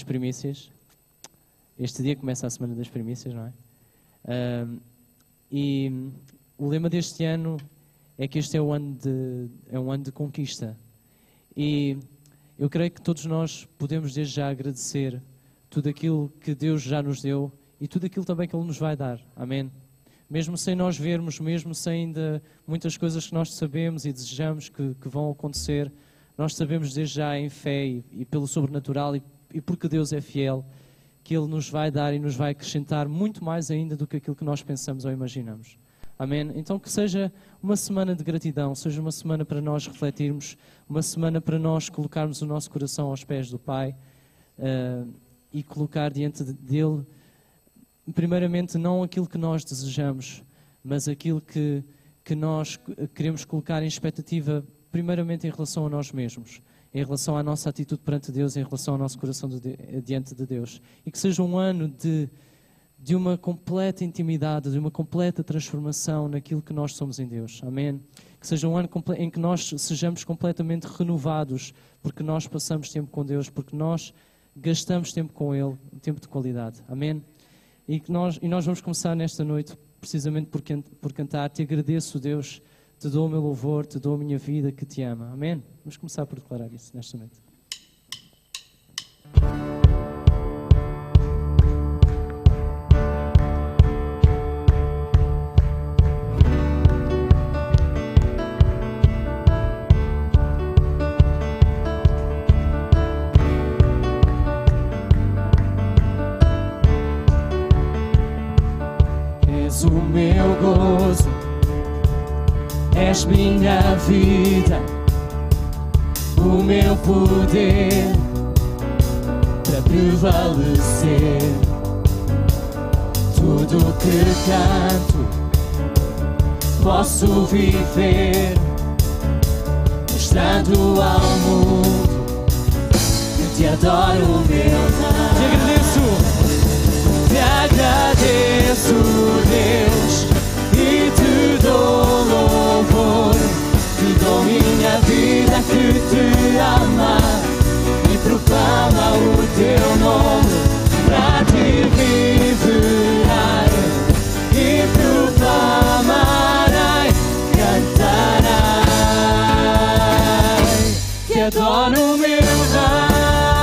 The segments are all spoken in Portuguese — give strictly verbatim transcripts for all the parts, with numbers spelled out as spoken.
primícias. Este dia começa a Semana das Primícias, não é? Um, e o lema deste ano é que este é um ano de, é um ano de conquista. E eu creio que todos nós podemos desde já agradecer tudo aquilo que Deus já nos deu e tudo aquilo também que Ele nos vai dar. Amém? Mesmo sem nós vermos, mesmo sem ainda muitas coisas que nós sabemos e desejamos que, que vão acontecer, nós sabemos desde já em fé e, e pelo sobrenatural e, e porque Deus é fiel, que Ele nos vai dar e nos vai acrescentar muito mais ainda do que aquilo que nós pensamos ou imaginamos. Amém? Então que seja uma semana de gratidão, seja uma semana para nós refletirmos, uma semana para nós colocarmos o nosso coração aos pés do Pai uh, e colocar diante dele, primeiramente, não aquilo que nós desejamos, mas aquilo que, que nós queremos colocar em expectativa, primeiramente em relação a nós mesmos, em relação à nossa atitude perante Deus, em relação ao nosso coração de, diante de Deus. E que seja um ano de, de uma completa intimidade, de uma completa transformação naquilo que nós somos em Deus. Amém? Que seja um ano em que nós sejamos completamente renovados, porque nós passamos tempo com Deus, porque nós gastamos tempo com Ele, um tempo de qualidade. Amém? E, que nós, e nós vamos começar nesta noite, precisamente por, por cantar. Te agradeço, Deus, te dou o meu louvor, te dou a minha vida que te ama. Amém? Vamos começar por declarar isso nesta noite. És o meu gozo, és minha vida, o meu poder para prevalecer. Tudo que canto posso viver, mostrando ao mundo que te adoro, meu Deus. Te agradeço. Te agradeço, Deus, e te dou louvor. Te dou minha vida que te ama e proclama o teu nome. Pra te viverei e proclamarei, cantarei. Te adoro, meu Rei.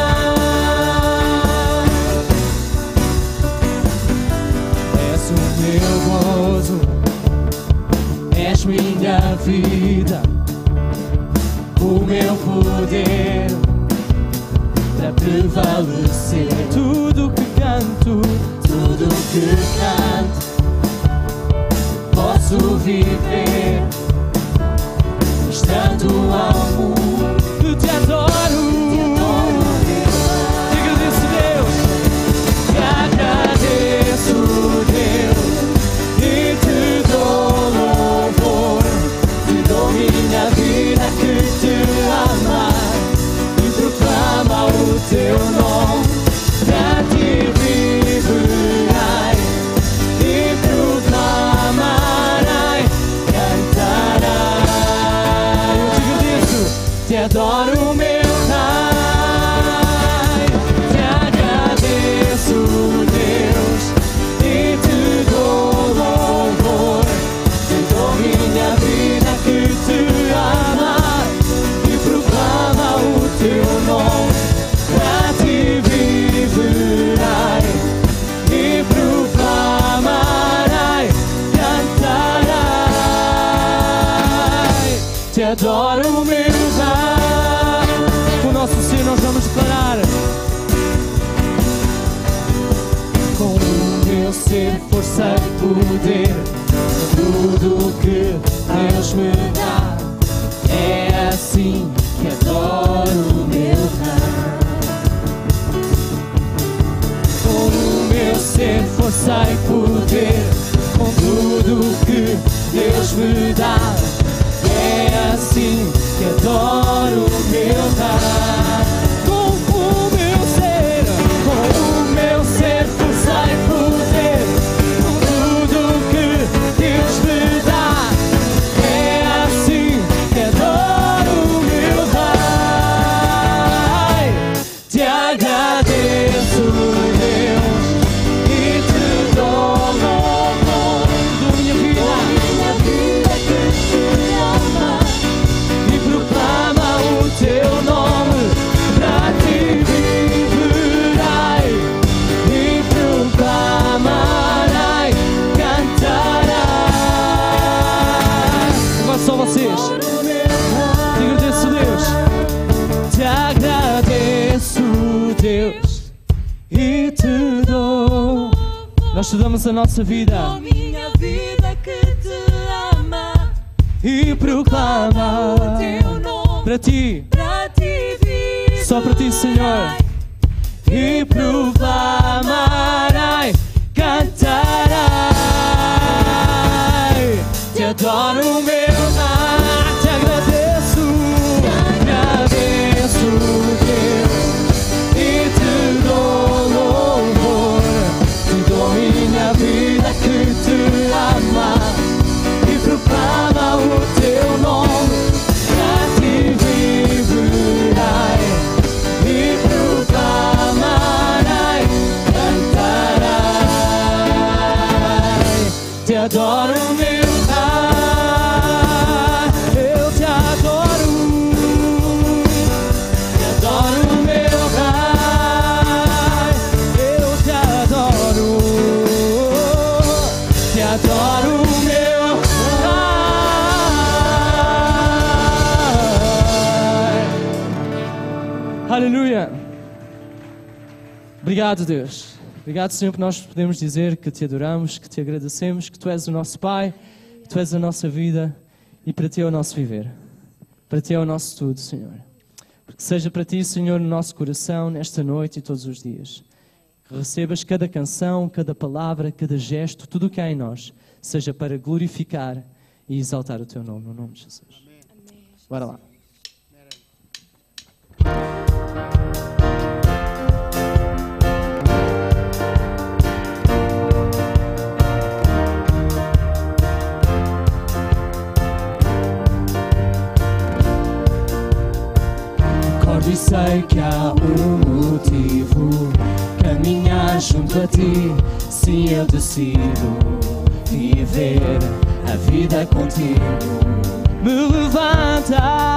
És minha vida, o meu poder para prevalecer. Tudo que canto, tudo que canto, posso viver, mostrando ao mundo que te adoro. Te adoro, Te agradeço, Deus. te agradeço, Deus, e te dou louvor. Te dou minha vida que te ama e proclama o teu nome. Pra te viverei e proclamarei, cantarei. Eu te agradeço. Te adoro, meu Rei. Te agradeço, Deus, e te dou louvor. Te dou minha vida que te ama e proclama o teu nome. Pra te viverei e proclamarei, cantarei. Te adoro, meu Rei. Com o nosso Senhor nós vamos declarar. Com o meu ser, força e poder, tudo que Deus me dá, é assim que adoro o meu Rei. Com o meu ser, força e poder, com tudo que Deus me dá, é assim que adoro o meu Rei. Com o meu ser, com o meu ser, força e poder, com tudo que Deus me dá, é assim que adoro o meu Rei. Te agradeço. Nós te damos a nossa vida. Dou minha vida que te ama E proclama o teu nome. para ti, Para ti vivo. só para ti, Senhor. E proclamarei, cantarei. Te adoro, meu Pai, te agradeço, agradeço, Deus, e te dou louvor. Te dou minha vida que te ama e proclama o teu nome. Para ti viverei e proclamarei, cantarei. Te adoro, meu Pai, eu te adoro. Te adoro, meu Pai, eu te adoro. Te adoro, meu Pai. Aleluia. Obrigado, Deus. Obrigado, Senhor, por nós podemos dizer que te adoramos, que te agradecemos, que tu és o nosso Pai, que tu és a nossa vida e para ti é o nosso viver. Para ti é o nosso tudo, Senhor. Porque seja para ti, Senhor, no nosso coração, nesta noite e todos os dias. Que recebas cada canção, cada palavra, cada gesto, tudo o que há em nós, seja para glorificar e exaltar o teu nome, no nome de Jesus. Amém. Bora lá. Acordo e sei que há um motivo, caminhar junto a ti. Sim, eu decido viver a vida contigo. Me levantas,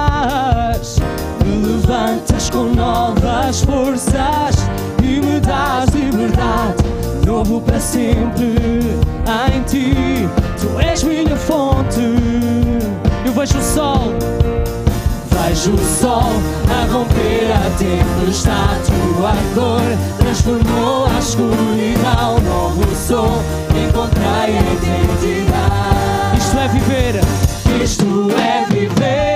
me levantas com novas forças e me dás liberdade, novo para sempre em ti. Tu és minha fonte. Eu vejo o sol, vejo o sol a romper a tempestade. Tua cor transformou a escuridão. Novo sou, encontrei a identidade. Isto é viver, isto é viver.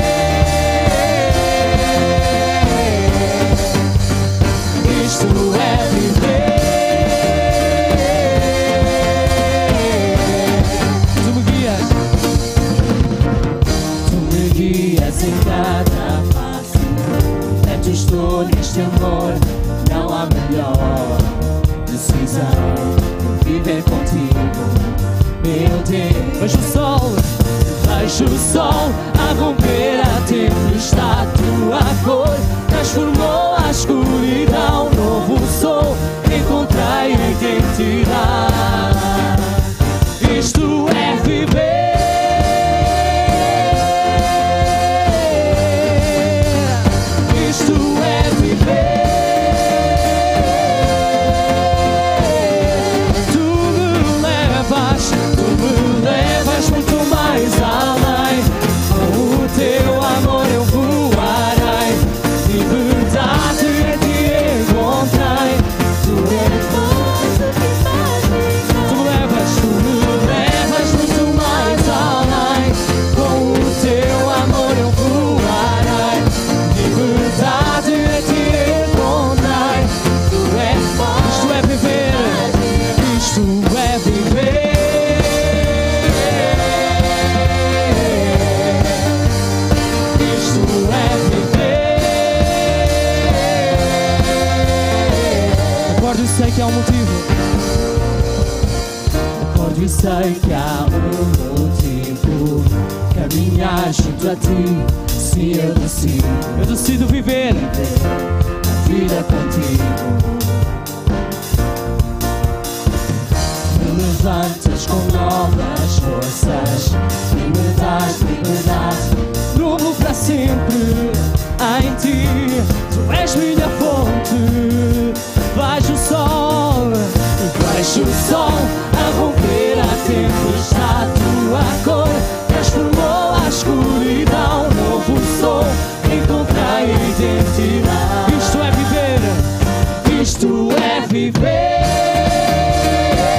Isto é viver. Tu me guias, tu me guias em cada passo. Perto estou neste amor, não há melhor decisão de viver contigo, meu Deus. Vejo o sol, vejo o sol a romper a tempestade. Tua cor transformou a escuridão. Novo sou, encontrei a identidade. Isto é viver. Sei que há um motivo. Acordo e sei que há um motivo, caminhar junto a ti. Sim, eu decido, eu decido viver a vida contigo. Me levantas com novas forças e me dás liberdade, novo para sempre em ti. Tu és minha fonte. Vejo o sol, vejo o sol a romper a tempestade. Tua cor transformou a escuridão. Novo sou, encontrei a identidade. Isto é viver, isto é viver.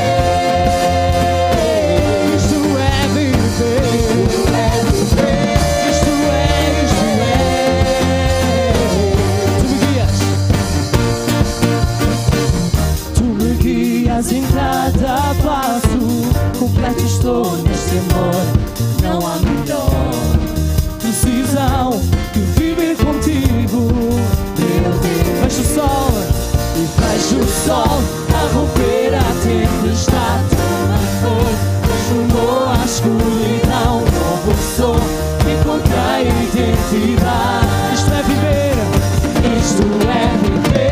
perto estou neste amor. Não há melhor decisão que viver contigo, meu Deus. Vejo o sol e vejo o sol a romper a tempestade. Uma cor transformou a escuridão. Novo sou, encontrei identidade. Isto é viver, isto é viver.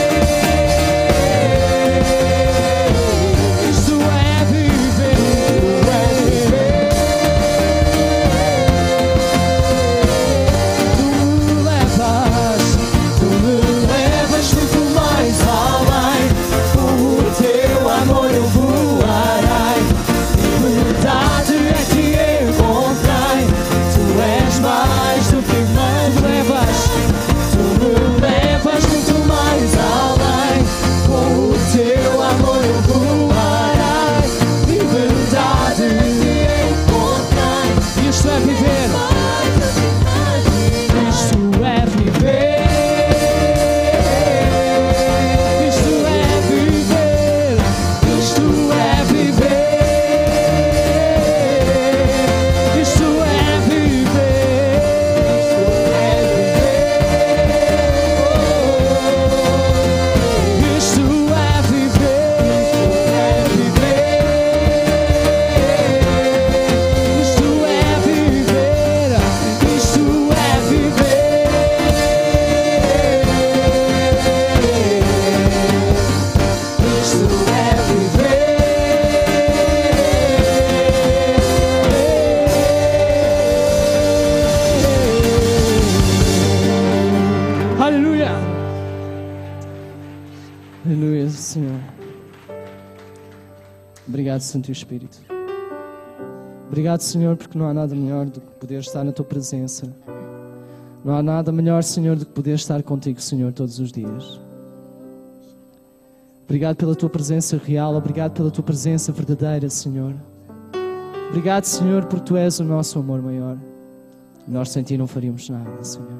Obrigado, Santo Espírito. Obrigado, Senhor, porque não há nada melhor do que poder estar na Tua presença. Não há nada melhor, Senhor, do que poder estar contigo, Senhor, todos os dias. Obrigado pela Tua presença real. Obrigado pela Tua presença verdadeira, Senhor. Obrigado, Senhor, porque Tu és o nosso amor maior. Nós sem Ti não faríamos nada, Senhor.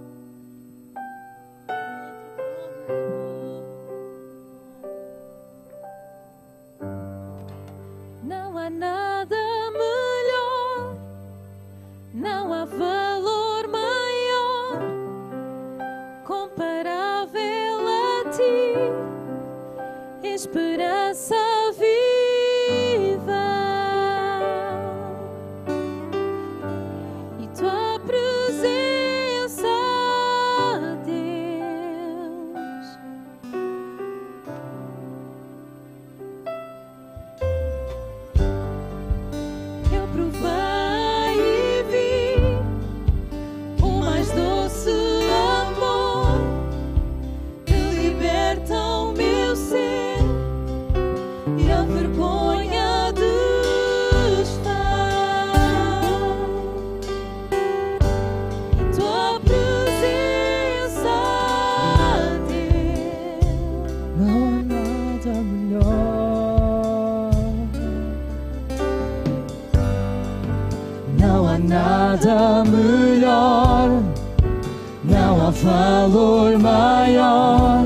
Esperança viva e Tua presença, Deus. Eu provei e vi o mais doce amor que liberta o meu ser. E a vergonha desfaz, e Tua presença, Deus. Não há nada melhor. Não há nada melhor. Não há valor maior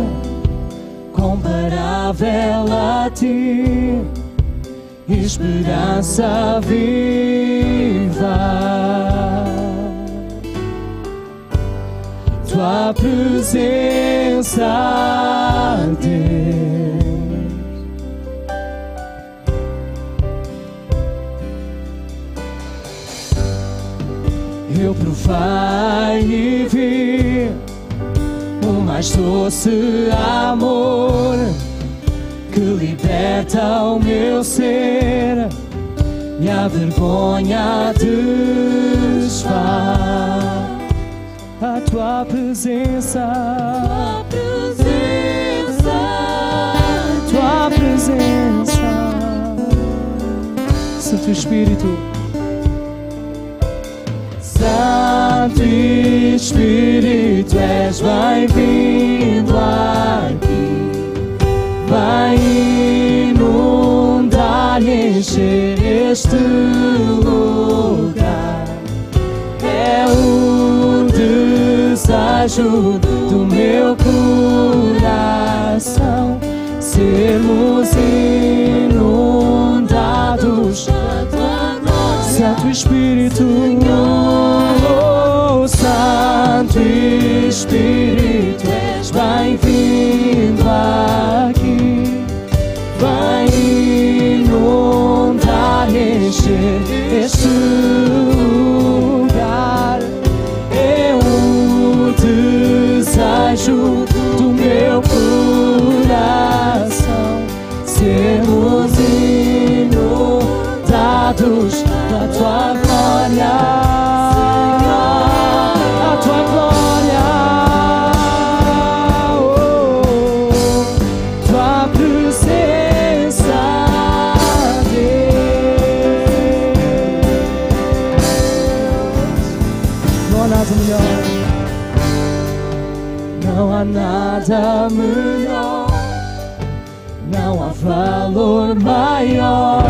comparável a Ti, esperança viva. Tua presença, Deus. Eu provei e vi o mais doce amor que liberta o meu ser e a vergonha desfaz. A Tua presença, Tua presença, Tua presença, Santo Espírito. Santo Espírito, és bem-vindo aqui. Vai inundar e encher este lugar. É o desejo do meu coração sermos inundados inundados. da tua glória. Santo Espírito, oh, Santo Espírito, és bem-vindo aqui. Vem inundar e encher este lugar. É o desejo do meu coração, sermos inundados da tua glória, a tua glória, oh, tua presença, Deus. Não há nada melhor, não há nada melhor, não há valor maior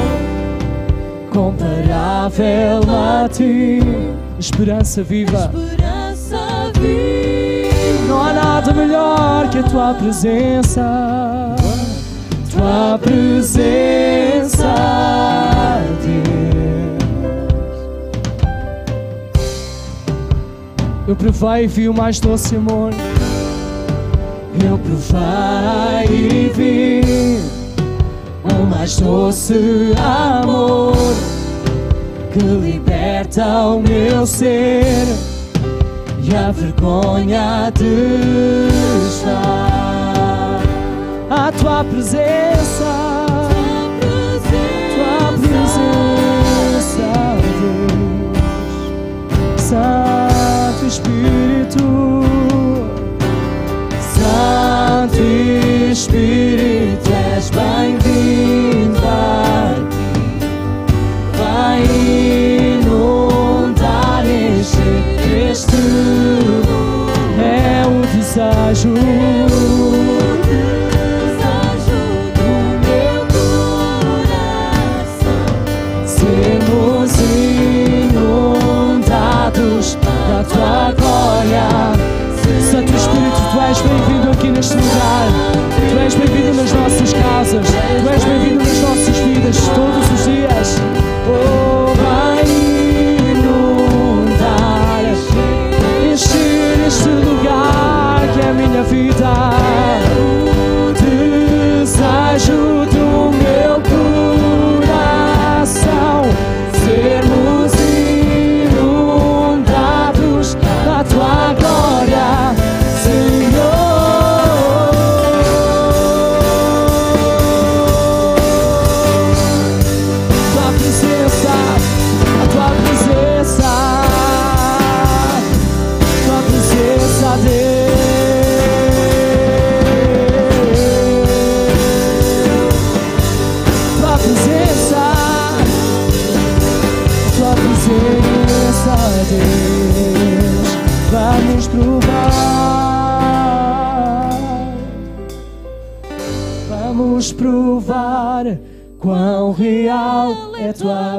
comparável a ti. Esperança viva, Esperança viva. não há nada melhor que a tua presença, tua presença, Deus. Eu provei e vi o mais doce amor. Eu provei e vi o mais doce amor que liberta o meu ser e a vergonha de estar à tua presença, tua presença, Deus. Santo Espírito, Santo Espírito, és bem-vindo aqui. Vai inundar, encher este lugar. É o desejo, Desejo do meu coração. sermos inundados da tua glória. Santo Espírito, tu és bem-vindo aqui neste lugar. Tu és bem-vindo nas nossas casas. Tu és bem-vindo nas nossas vidas todos os dias. Oh, vai inundar, encher este lugar que é a minha vida. O desejo do meu coração, sermos inundados da tua glória, Senhor. Tua presença, a tua presença, tua presença, Deus. Tua presença, tua presença, Deus. Vamos provar, vamos provar quão real é tua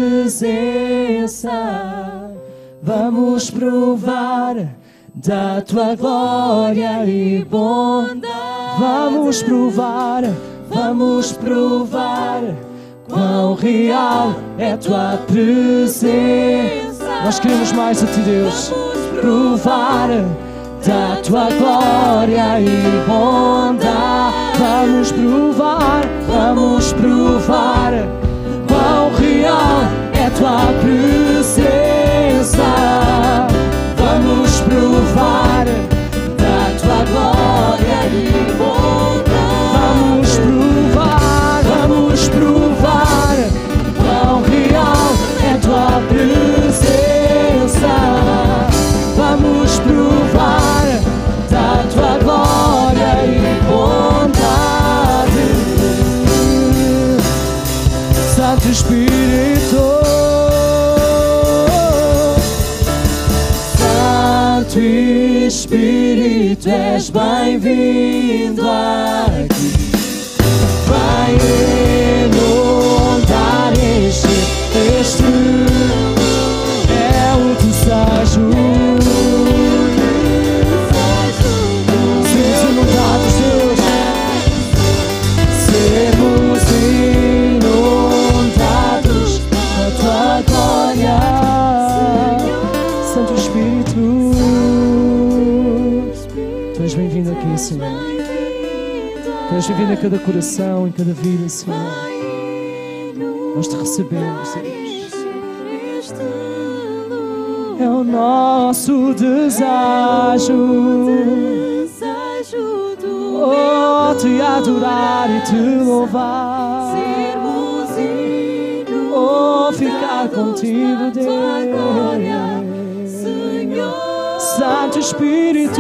presença. Vamos provar da tua glória e bondade. Vamos provar, vamos provar quão real é tua presença. Nós queremos mais a ti, Deus. Provar da tua glória e bondade. Vamos provar, vamos provar quão real é tua presença. Vamos provar da tua glória e bondade. Vamos provar, vamos provar quão real é tua presença. Vamos provar da tua glória e bondade. Santo Espírito, Santo Espírito, és bem-vindo aqui. Vai inundar, encher este é o desejo. Sermos inundados, Deus. Sermos inundados intervir a cada coração, em cada vida, Senhor. Nós te recebemos, Senhor. É o nosso desejo, oh, te adorar e te louvar, oh, ficar contigo, Deus. Santo Espírito,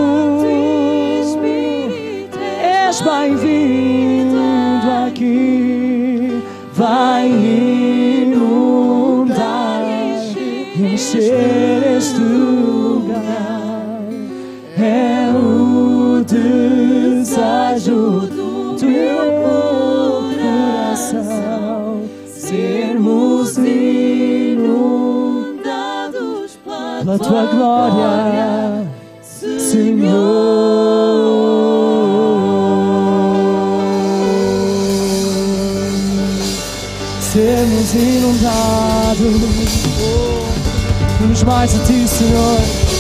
és bem-vindo aqui, vai inundar, encher este lugar. É o desejo do teu coração, sermos inundados pela tua glória, Senhor. Sermos inundados, vamos mais a ti, Senhor.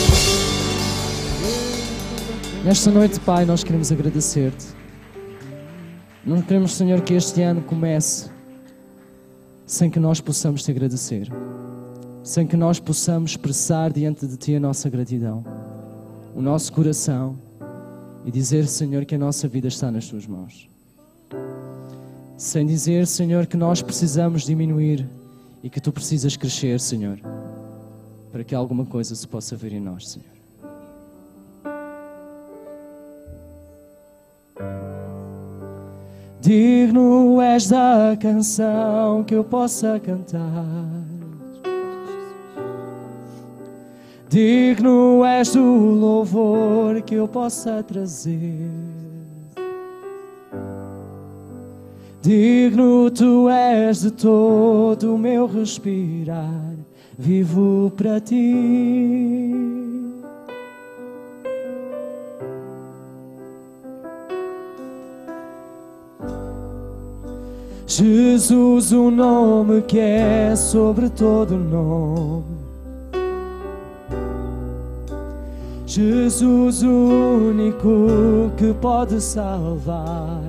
Nesta noite, Pai, nós queremos agradecer-te. Não queremos, Senhor, que este ano comece sem que nós possamos te agradecer, sem que nós possamos expressar diante de ti a nossa gratidão, o nosso coração, e dizer, Senhor, que a nossa vida está nas tuas mãos. Sem dizer, Senhor, que nós precisamos diminuir e que tu precisas crescer, Senhor, para que alguma coisa se possa ver em nós, Senhor. Digno és da canção que eu possa cantar, digno és do louvor que eu possa trazer. Digno tu és de todo o meu respirar, vivo para ti. Jesus, o nome que é sobre todo nome. Jesus, o único que pode salvar.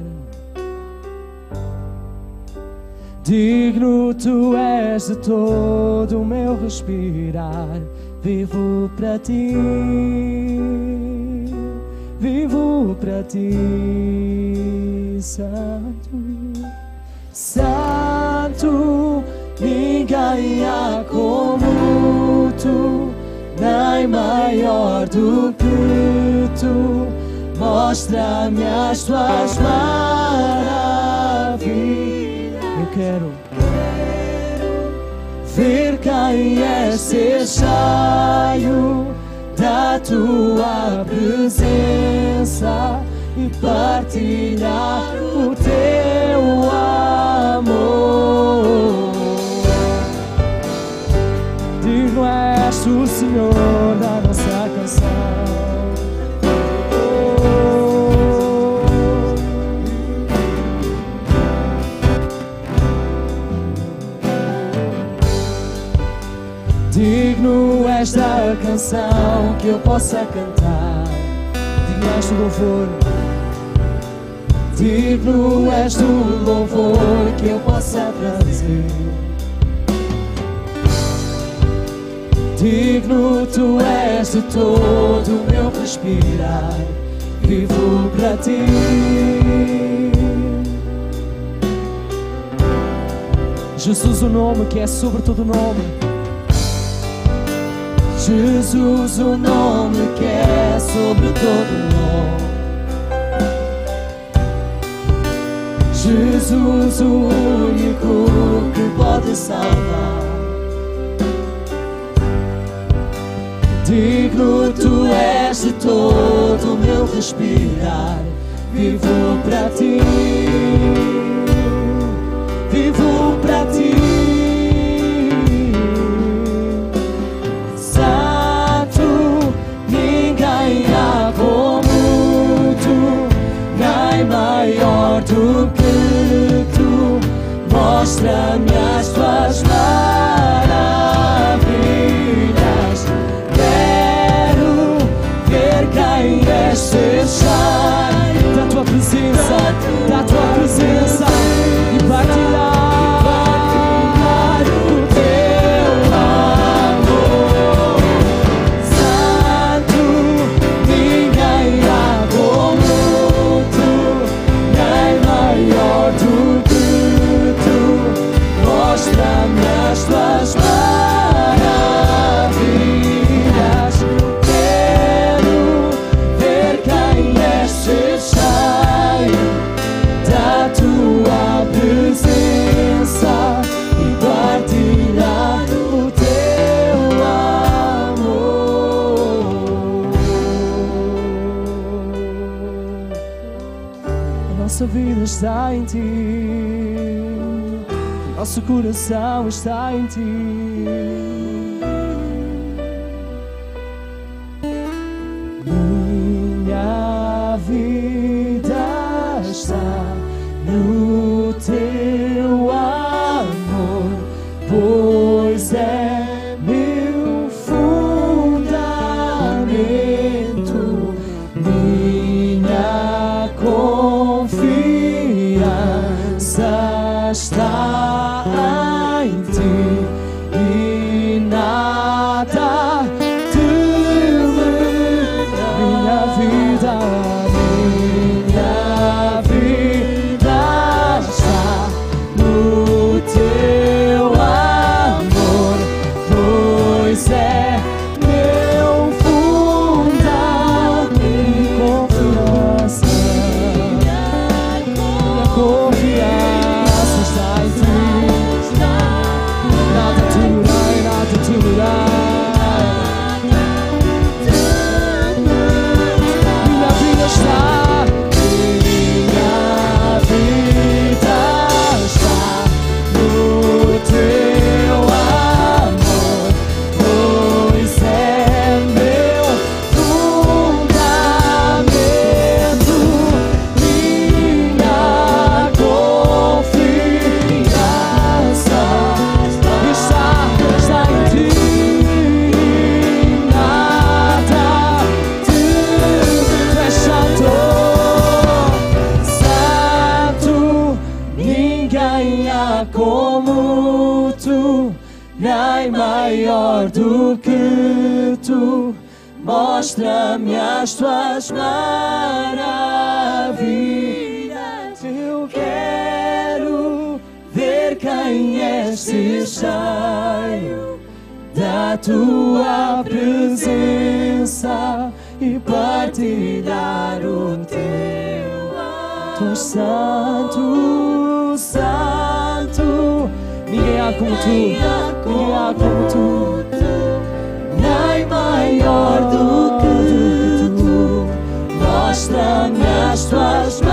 Digno tu és de todo o meu respirar, vivo para ti, vivo para ti, Santo, Santo, ninguém há como tu, nem maior do que tu, mostra-me as tuas maravilhas. Eu quero ver quem és, ser cheio da tua presença e partilhar o teu amor. Digno és o Senhor da nossa canção. Digno és da canção que eu possa cantar, digno és do louvor, digno és do louvor que eu possa trazer. Digno tu és de todo o meu respirar, vivo para ti. Jesus, o nome que é sobre todo nome. Jesus, o nome que é sobre todo nome. Jesus, o único que pode salvar. Digno tu és de todo o meu respirar, vivo para ti, vivo para ti. Maior do que tu, mostra-me as tuas maravilhas. Quero ver quem és, ser cheio da tua presença. Nossa vida está em Ti, nosso coração está em Ti. Minha vida está no Teu amor, pois é meu fundamento. Minha confiança está em Ti e nada termina. Minha vida, minha vida está no Teu amor, pois é meu fundamento. Confiança, minha confiança está em Ti. Nada temerei, nada temerei. Minha vida está, minha vida está no Teu amor, pois é meu fundamento. Minha confiança está, está em Ti. Nada te és santo, santo. Ninguém há como Tu, nem maior do que Tu. Mostra-me as Tuas maravilhas. Eu quero ver quem és, ser cheio da Tua presença e partilhar o Teu amor. Tu és santo, santo. Ninguém há como Tu, ninguém há como Tu, nem maior do que Tu. Mostra-me as Tuas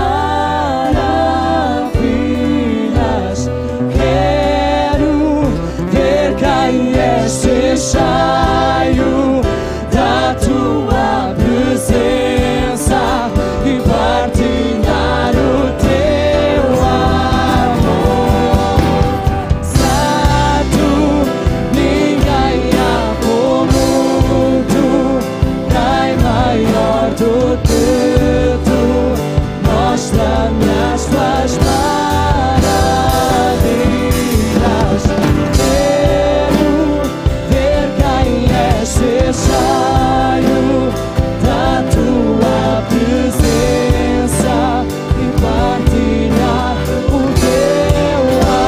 maravilhas. Quero ver quem és, ser cheio da Tua presença e partilhar o Teu amor. Santo, ninguém há como Tu, nem maior do que Tu. Mostra-me as Tuas maravilhas. Quero ver quem és, ser cheio da Tua presença e partilhar o Teu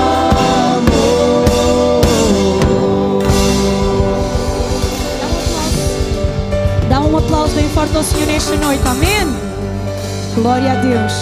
amor. Dá um aplauso bem forte ao Senhor nesta noite, amém? Glória a Deus.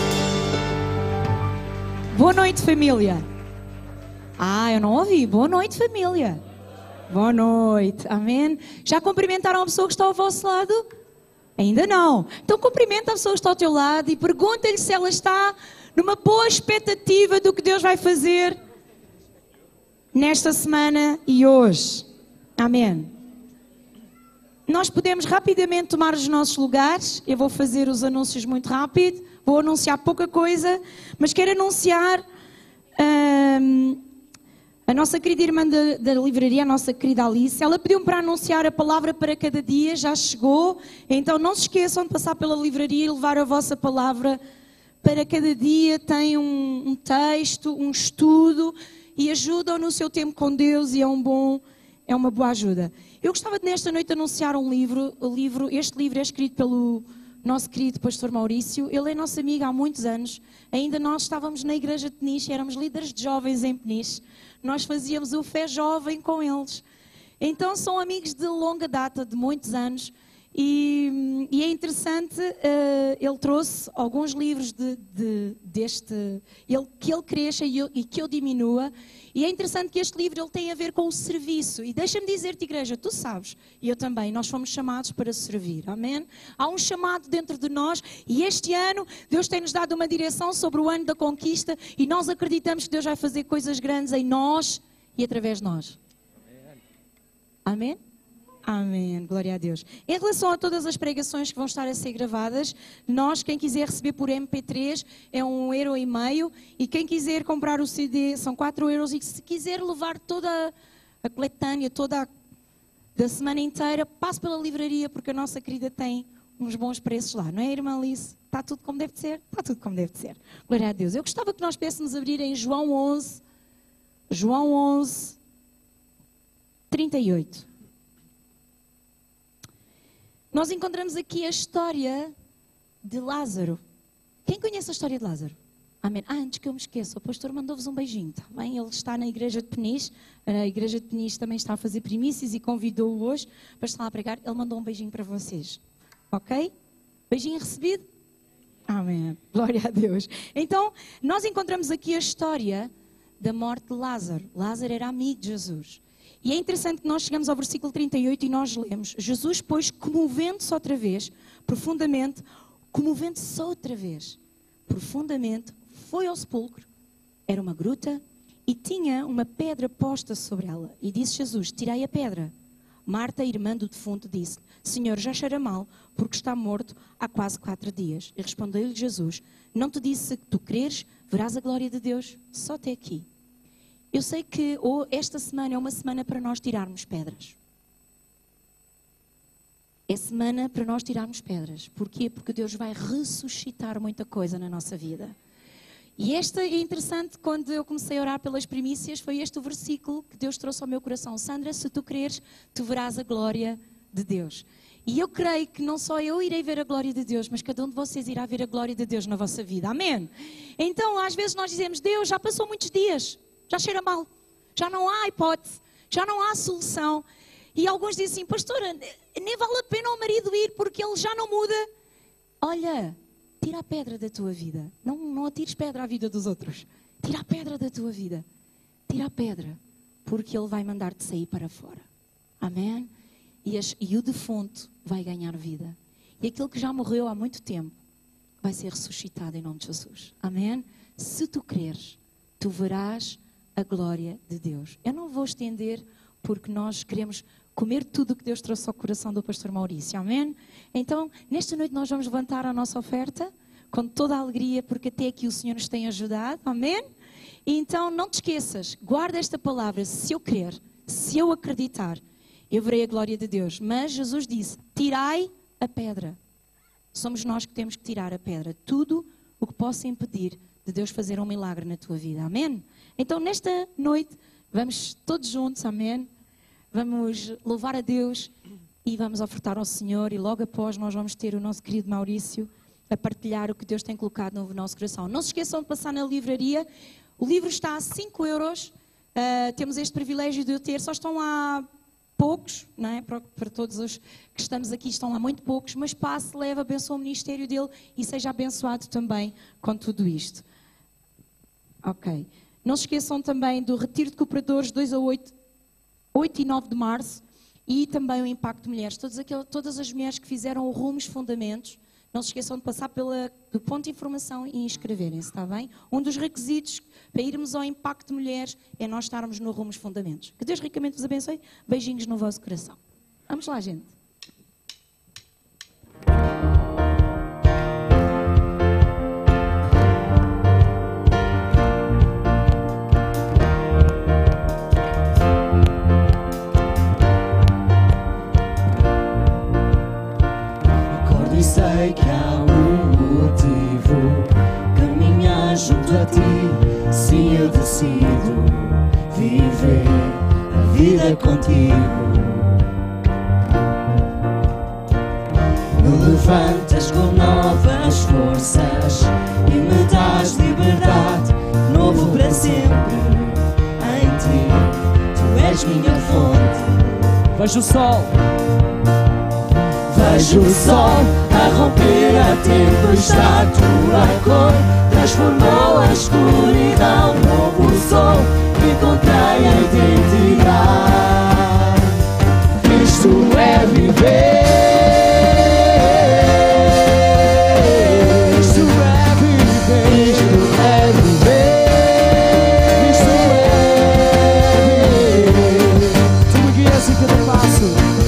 Boa noite, família. Ah, eu não ouvi. Boa noite, família. Boa noite, amém? Já cumprimentaram a pessoa que está ao vosso lado? Ainda não. Então cumprimenta a pessoa que está ao teu lado e pergunta-lhe se ela está numa boa expectativa do que Deus vai fazer nesta semana e hoje. Amém. Nós podemos rapidamente tomar os nossos lugares. Eu vou fazer os anúncios muito rápido. Vou anunciar pouca coisa, mas quero anunciar hum, a nossa querida irmã da, da livraria, a nossa querida Alice. Ela pediu-me para anunciar a palavra para cada dia, já chegou. Então não se esqueçam de passar pela livraria e levar a vossa palavra para cada dia. Tem um, um texto, um estudo e ajudam no seu tempo com Deus e é um bom, é uma boa ajuda. Eu gostava de nesta noite anunciar um livro. O livro. Este livro é escrito pelo nosso querido pastor Maurício. Ele é nosso amigo há muitos anos. Ainda nós estávamos na igreja de Peniche, éramos líderes de jovens em Peniche. Nós fazíamos o Fé Jovem com eles. Então são amigos de longa data, de muitos anos. E, e é interessante, uh, ele trouxe alguns livros de, de, deste, ele, que ele cresça e, eu, e que eu diminua. E é interessante que este livro ele tem a ver com o serviço. E deixa-me dizer-te, igreja, tu sabes, e eu também, nós fomos chamados para servir, amém? Há um chamado dentro de nós e este ano Deus tem-nos dado uma direção sobre o ano da conquista e nós acreditamos que Deus vai fazer coisas grandes em nós e através de nós. Amém? Amém, glória a Deus. Em relação a todas as pregações que vão estar a ser gravadas, nós, quem quiser receber por M P três, é um euro e meio, e quem quiser comprar o C D são quatro euros, e se quiser levar toda a coletânea, toda a da semana inteira, passe pela livraria, porque a nossa querida tem uns bons preços lá, não é, irmã Alice? Está tudo como deve de ser? Está tudo como deve de ser. Glória a Deus. Eu gostava que nós pudéssemos abrir em João onze, João onze, trinta e oito. Nós encontramos aqui a história de Lázaro. Quem conhece a história de Lázaro? Amém. Ah, antes que eu me esqueça, o pastor mandou-vos um beijinho, tá bem? Ele está na igreja de Peniche. A igreja de Peniche também está a fazer primícias e convidou-o hoje para estar lá a pregar. Ele mandou um beijinho para vocês. Ok? Beijinho recebido? Amém. Glória a Deus. Então, nós encontramos aqui a história da morte de Lázaro. Lázaro era amigo de Jesus. E é interessante que nós chegamos ao versículo trinta e oito e nós lemos: Jesus, pois, comovendo-se outra vez, profundamente, comovendo-se outra vez, profundamente, foi ao sepulcro. Era uma gruta e tinha uma pedra posta sobre ela. E disse Jesus: tirei a pedra. Marta, irmã do defunto, disse: Senhor, já cheira mal, porque está morto há quase quatro dias. E respondeu-lhe Jesus: não te disse que tu creres, verás a glória de Deus? Só até aqui. Eu sei que oh, esta semana é uma semana para nós tirarmos pedras. É semana para nós tirarmos pedras. Porquê? Porque Deus vai ressuscitar muita coisa na nossa vida. E esta é interessante, quando eu comecei a orar pelas primícias, foi este o versículo que Deus trouxe ao meu coração. Sandra, se tu creres, tu verás a glória de Deus. E eu creio que não só eu irei ver a glória de Deus, mas cada um de vocês irá ver a glória de Deus na vossa vida. Amém? Então, às vezes nós dizemos: Deus, já passou muitos dias. Já cheira mal, já não há hipótese, já não há solução. E alguns dizem assim: pastora, nem vale a pena o marido ir porque ele já não muda. Olha, tira a pedra da tua vida. Não, não atires pedra à vida dos outros. Tira a pedra da tua vida. Tira a pedra, porque ele vai mandar-te sair para fora. Amém? E, as, e o defunto vai ganhar vida. E aquele que já morreu há muito tempo vai ser ressuscitado em nome de Jesus. Amém? Se tu creres, tu verás a glória de Deus. Eu não vou estender, porque nós queremos comer tudo o que Deus trouxe ao coração do pastor Maurício. Amém? Então, nesta noite nós vamos levantar a nossa oferta com toda a alegria, porque até aqui o Senhor nos tem ajudado. Amém? E então, não te esqueças, guarda esta palavra: se eu crer, se eu acreditar, eu verei a glória de Deus. Mas Jesus disse: tirai a pedra. Somos nós que temos que tirar a pedra. Tudo o que possa impedir de Deus fazer um milagre na tua vida. Amém? Então, nesta noite, vamos todos juntos, amém? Vamos louvar a Deus e vamos ofertar ao Senhor. E logo após nós vamos ter o nosso querido Maurício a partilhar o que Deus tem colocado no nosso coração. Não se esqueçam de passar na livraria. O livro está a cinco euros. Uh, temos este privilégio de o ter. Só estão lá poucos, não é? para, para todos os que estamos aqui, estão lá muito poucos. Mas passe, leve, abençoe o ministério dele e seja abençoado também com tudo isto. Ok. Não se esqueçam também do Retiro de Cooperadores dois a oito, oito e nove de março e também o Impacto de Mulheres. Todas, aquelas, todas as mulheres que fizeram o Rumos Fundamentos, não se esqueçam de passar pela, do ponto de informação e inscreverem-se, está bem? Um dos requisitos para irmos ao Impacto de Mulheres é nós estarmos no Rumos Fundamentos. Que Deus ricamente vos abençoe. Beijinhos no vosso coração. Vamos lá, gente. Sei que há um motivo, caminhar junto a ti. Sim, eu decido viver a vida contigo. Me levantas com novas forças e me dás liberdade, novo para sempre. Em ti, tu és minha fonte. Vejo o sol. Vejo o sol a romper a tempestade, tua cor transformou a escuridão. Novo sol, encontrei a identidade. Isto é viver. Isto é viver. Isto é viver. Isto é viver. Tu me guias em cada passo.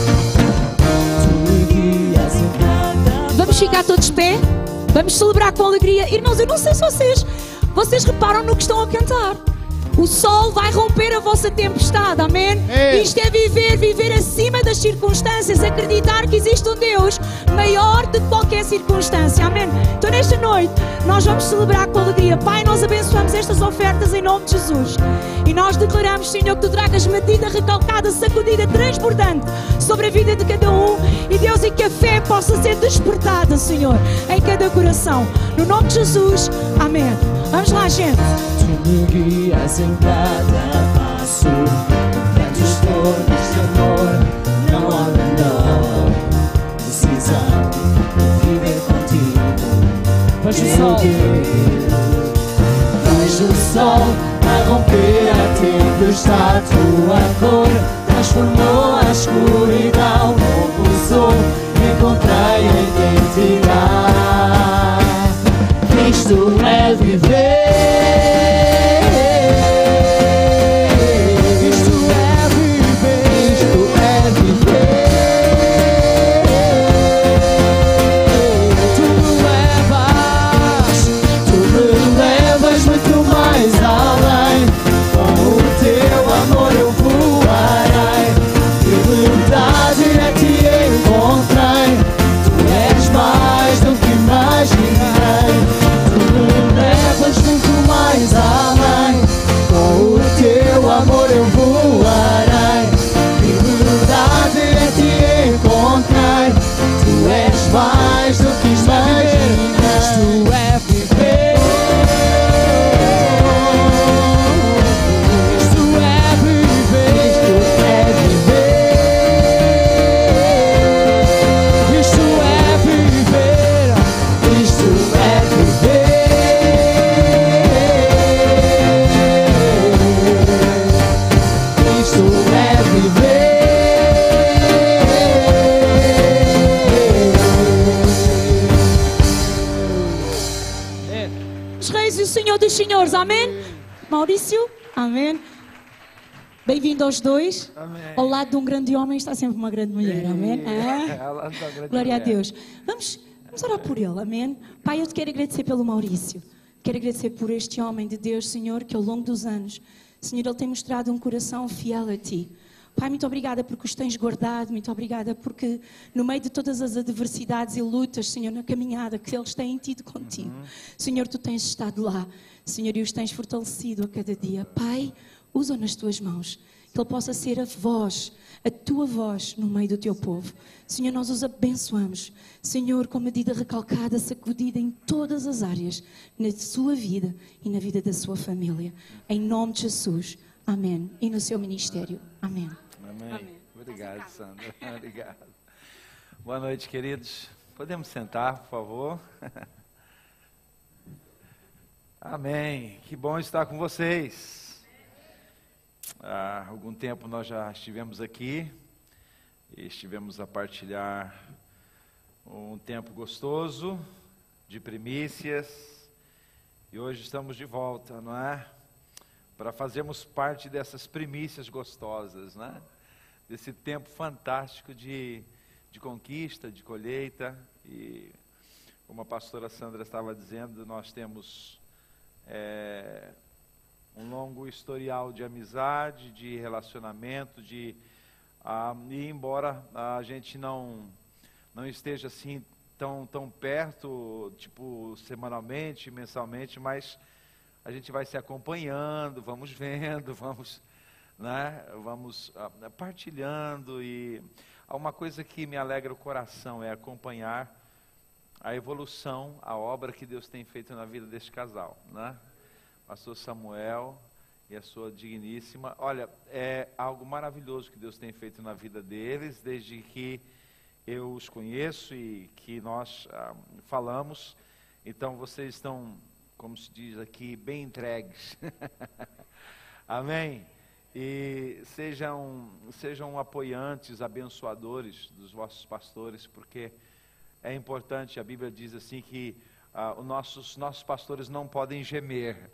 Vamos ficar todos de pé? Vamos celebrar com alegria. Irmãos, eu não sei se vocês, vocês reparam no que estão a cantar. O sol vai romper a vossa tempestade, amém? É. Isto é viver, viver acima das circunstâncias, acreditar que existe um Deus maior do que qualquer circunstância, amém? Então nesta noite nós vamos celebrar com alegria. Pai, nós abençoamos estas ofertas em nome de Jesus. E nós declaramos, Senhor, que Tu tragas medida recalcada, sacudida, transbordante sobre a vida de cada um. E Deus, e que a fé possa ser despertada, Senhor, em cada coração. No nome de Jesus, amém. Vamos lá, gente. Tu me guias em cada passo, ventos for neste amor, não há menor decisão de viver contigo. Vejo o sol, vejo o sol a romper a tempestade, tua cor transformou a escuridão. Novo sol, encontrei a identidade. Isto é viver. Mais do que imaginas, tu é viver. Isto é viver. Isto é viver. Isto é viver. Isto é viver. Senhor dos senhores, amém? Maurício, amém. Bem-vindo aos dois. Amém. Ao lado de um grande homem está sempre uma grande mulher, amém? É. Ao lado da grande Glória a mulher. Deus. Vamos, vamos orar por ele, amém? Pai, eu te quero agradecer pelo Maurício. Quero agradecer por este homem de Deus, Senhor, que ao longo dos anos, Senhor, ele tem mostrado um coração fiel a Ti. Pai, muito obrigada porque os tens guardado, muito obrigada porque no meio de todas as adversidades e lutas, Senhor, na caminhada que eles têm tido contigo, uhum. Senhor, Tu tens estado lá, Senhor, e os tens fortalecido a cada dia. Pai, usa-o nas Tuas mãos, que Ele possa ser a voz, a Tua voz no meio do Teu povo. Senhor, nós os abençoamos, Senhor, com medida recalcada, sacudida em todas as áreas, na sua vida e na vida da sua família. Em nome de Jesus, amém. E no seu ministério, amém. Amém. Amém. Obrigado, Sandra. Obrigado. Boa noite, queridos. Podemos sentar, por favor? Amém. Que bom estar com vocês. Há algum tempo nós já estivemos aqui e estivemos a partilhar um tempo gostoso de primícias e hoje estamos de volta, não é? Para fazermos parte dessas primícias gostosas, né? Desse tempo fantástico de, de conquista, de colheita. E como a pastora Sandra estava dizendo, nós temos é, um longo historial de amizade, de relacionamento, de ah, e embora a gente não, não esteja assim tão, tão perto, tipo semanalmente, mensalmente, mas a gente vai se acompanhando, vamos vendo, vamos, né, vamos uh, partilhando. E há uma coisa que me alegra o coração, é acompanhar a evolução, a obra que Deus tem feito na vida deste casal, né? Pastor Samuel e a sua digníssima. Olha, é algo maravilhoso que Deus tem feito na vida deles, desde que eu os conheço e que nós ah, falamos, então vocês estão, como se diz aqui, bem entregues. Amém? E sejam, sejam apoiantes, abençoadores dos vossos pastores, porque é importante, a Bíblia diz assim que ah, os nossos, nossos pastores não podem gemer,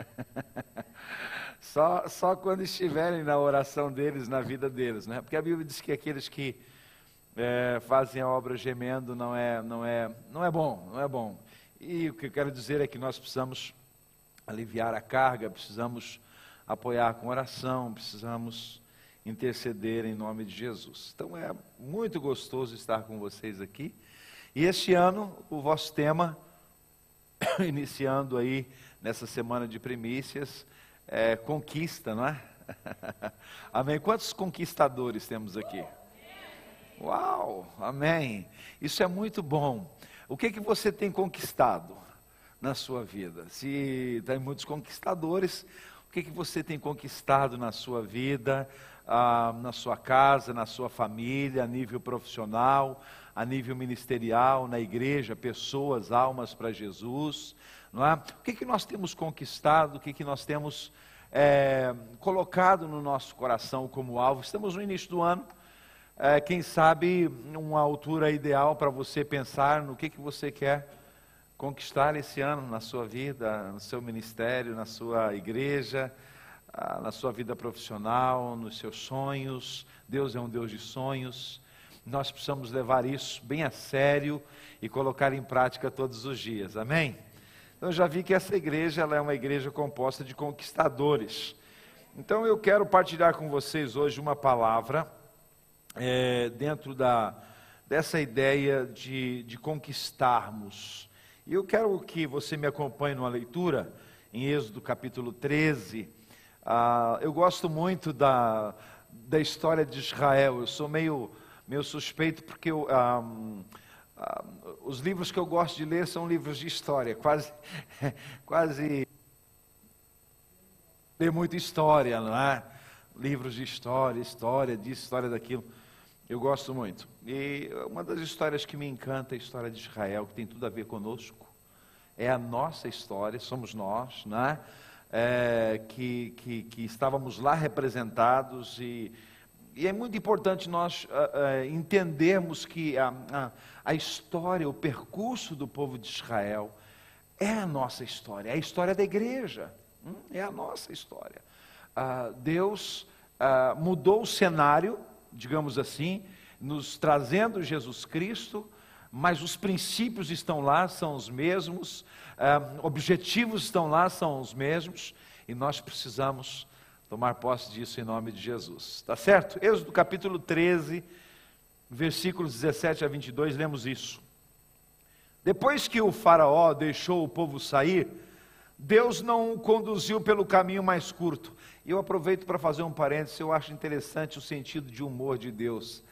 só, só quando estiverem na oração deles, na vida deles, né? Porque a Bíblia diz que aqueles que é, fazem a obra gemendo não é, não, é, não é bom, não é bom. E o que eu quero dizer é que nós precisamos aliviar a carga, precisamos apoiar com oração, precisamos interceder em nome de Jesus. Então é muito gostoso estar com vocês aqui. E este ano, o vosso tema, iniciando aí nessa semana de primícias, é conquista, não é? Amém? Quantos conquistadores temos aqui? Uau, amém. Isso é muito bom. O que, que você tem conquistado na sua vida? Se tem muitos conquistadores, o que, que você tem conquistado na sua vida, ah, na sua casa, na sua família, a nível profissional, a nível ministerial, na igreja, pessoas, almas para Jesus, não é? O que, que nós temos conquistado, o que, que nós temos é, colocado no nosso coração como alvo? Estamos no início do ano, é, quem sabe uma altura ideal para você pensar no que, que você quer conquistar esse ano na sua vida, no seu ministério, na sua igreja, na sua vida profissional, nos seus sonhos. Deus é um Deus de sonhos. Nós precisamos levar isso bem a sério e colocar em prática todos os dias, amém? Então eu já vi que essa igreja ela é uma igreja composta de conquistadores. Então eu quero partilhar com vocês hoje uma palavra é, dentro da, dessa ideia de, de conquistarmos. E eu quero que você me acompanhe numa leitura em Êxodo capítulo treze. Ah, eu gosto muito da, da história de Israel. Eu sou meio, meio suspeito porque eu, ah, ah, os livros que eu gosto de ler são livros de história. Quase, quase ler muita história, não é? Livros de história, história disso, história daquilo. Eu gosto muito. E uma das histórias que me encanta é a história de Israel, que tem tudo a ver conosco. É a nossa história, somos nós, né? É, que, que, que estávamos lá representados. E, e é muito importante nós uh, uh, entendermos que a, a, a história, o percurso do povo de Israel é a nossa história, é a história da igreja, hum? É a nossa história. Uh, Deus uh, mudou o cenário, digamos assim, nos trazendo Jesus Cristo, mas os princípios estão lá, são os mesmos, uh, objetivos estão lá, são os mesmos, e nós precisamos tomar posse disso em nome de Jesus, tá certo? Êxodo capítulo treze, versículos dezessete a vinte e dois, lemos isso. Depois que o faraó deixou o povo sair, Deus não o conduziu pelo caminho mais curto. E eu aproveito para fazer um parênteses, eu acho interessante o sentido de humor de Deus.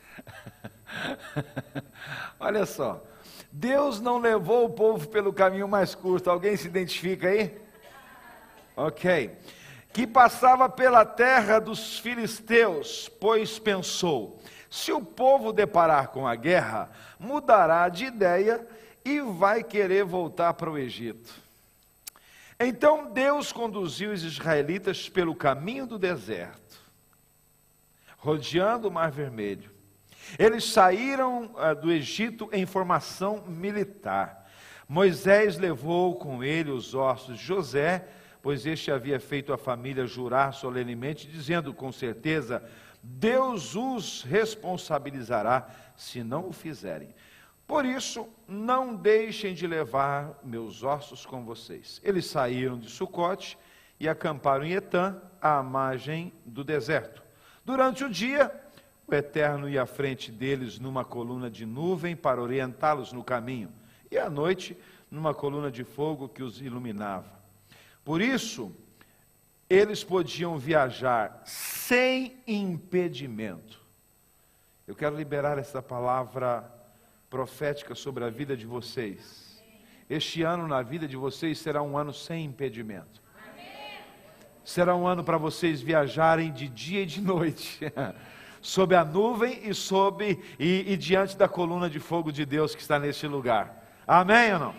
Olha só, Deus não levou o povo pelo caminho mais curto. Alguém se identifica aí? Ok. Que passava pela terra dos filisteus, pois pensou, se o povo deparar com a guerra, mudará de ideia e vai querer voltar para o Egito. Então Deus conduziu os israelitas pelo caminho do deserto, rodeando o Mar Vermelho. Eles saíram uh, do Egito em formação militar. Moisés levou com ele os ossos de José, pois este havia feito a família jurar solenemente, dizendo com certeza, Deus os responsabilizará se não o fizerem. Por isso, não deixem de levar meus ossos com vocês. Eles saíram de Sucote e acamparam em Etã, à margem do deserto. Durante o dia, o Eterno ia à frente deles numa coluna de nuvem para orientá-los no caminho, e à noite, numa coluna de fogo que os iluminava. Por isso, eles podiam viajar sem impedimento. Eu quero liberar essa palavra profética sobre a vida de vocês. Este ano na vida de vocês será um ano sem impedimento. Será um ano para vocês viajarem de dia e de noite, sob a nuvem e, sob, e, e diante da coluna de fogo de Deus que está neste lugar. Amém ou não?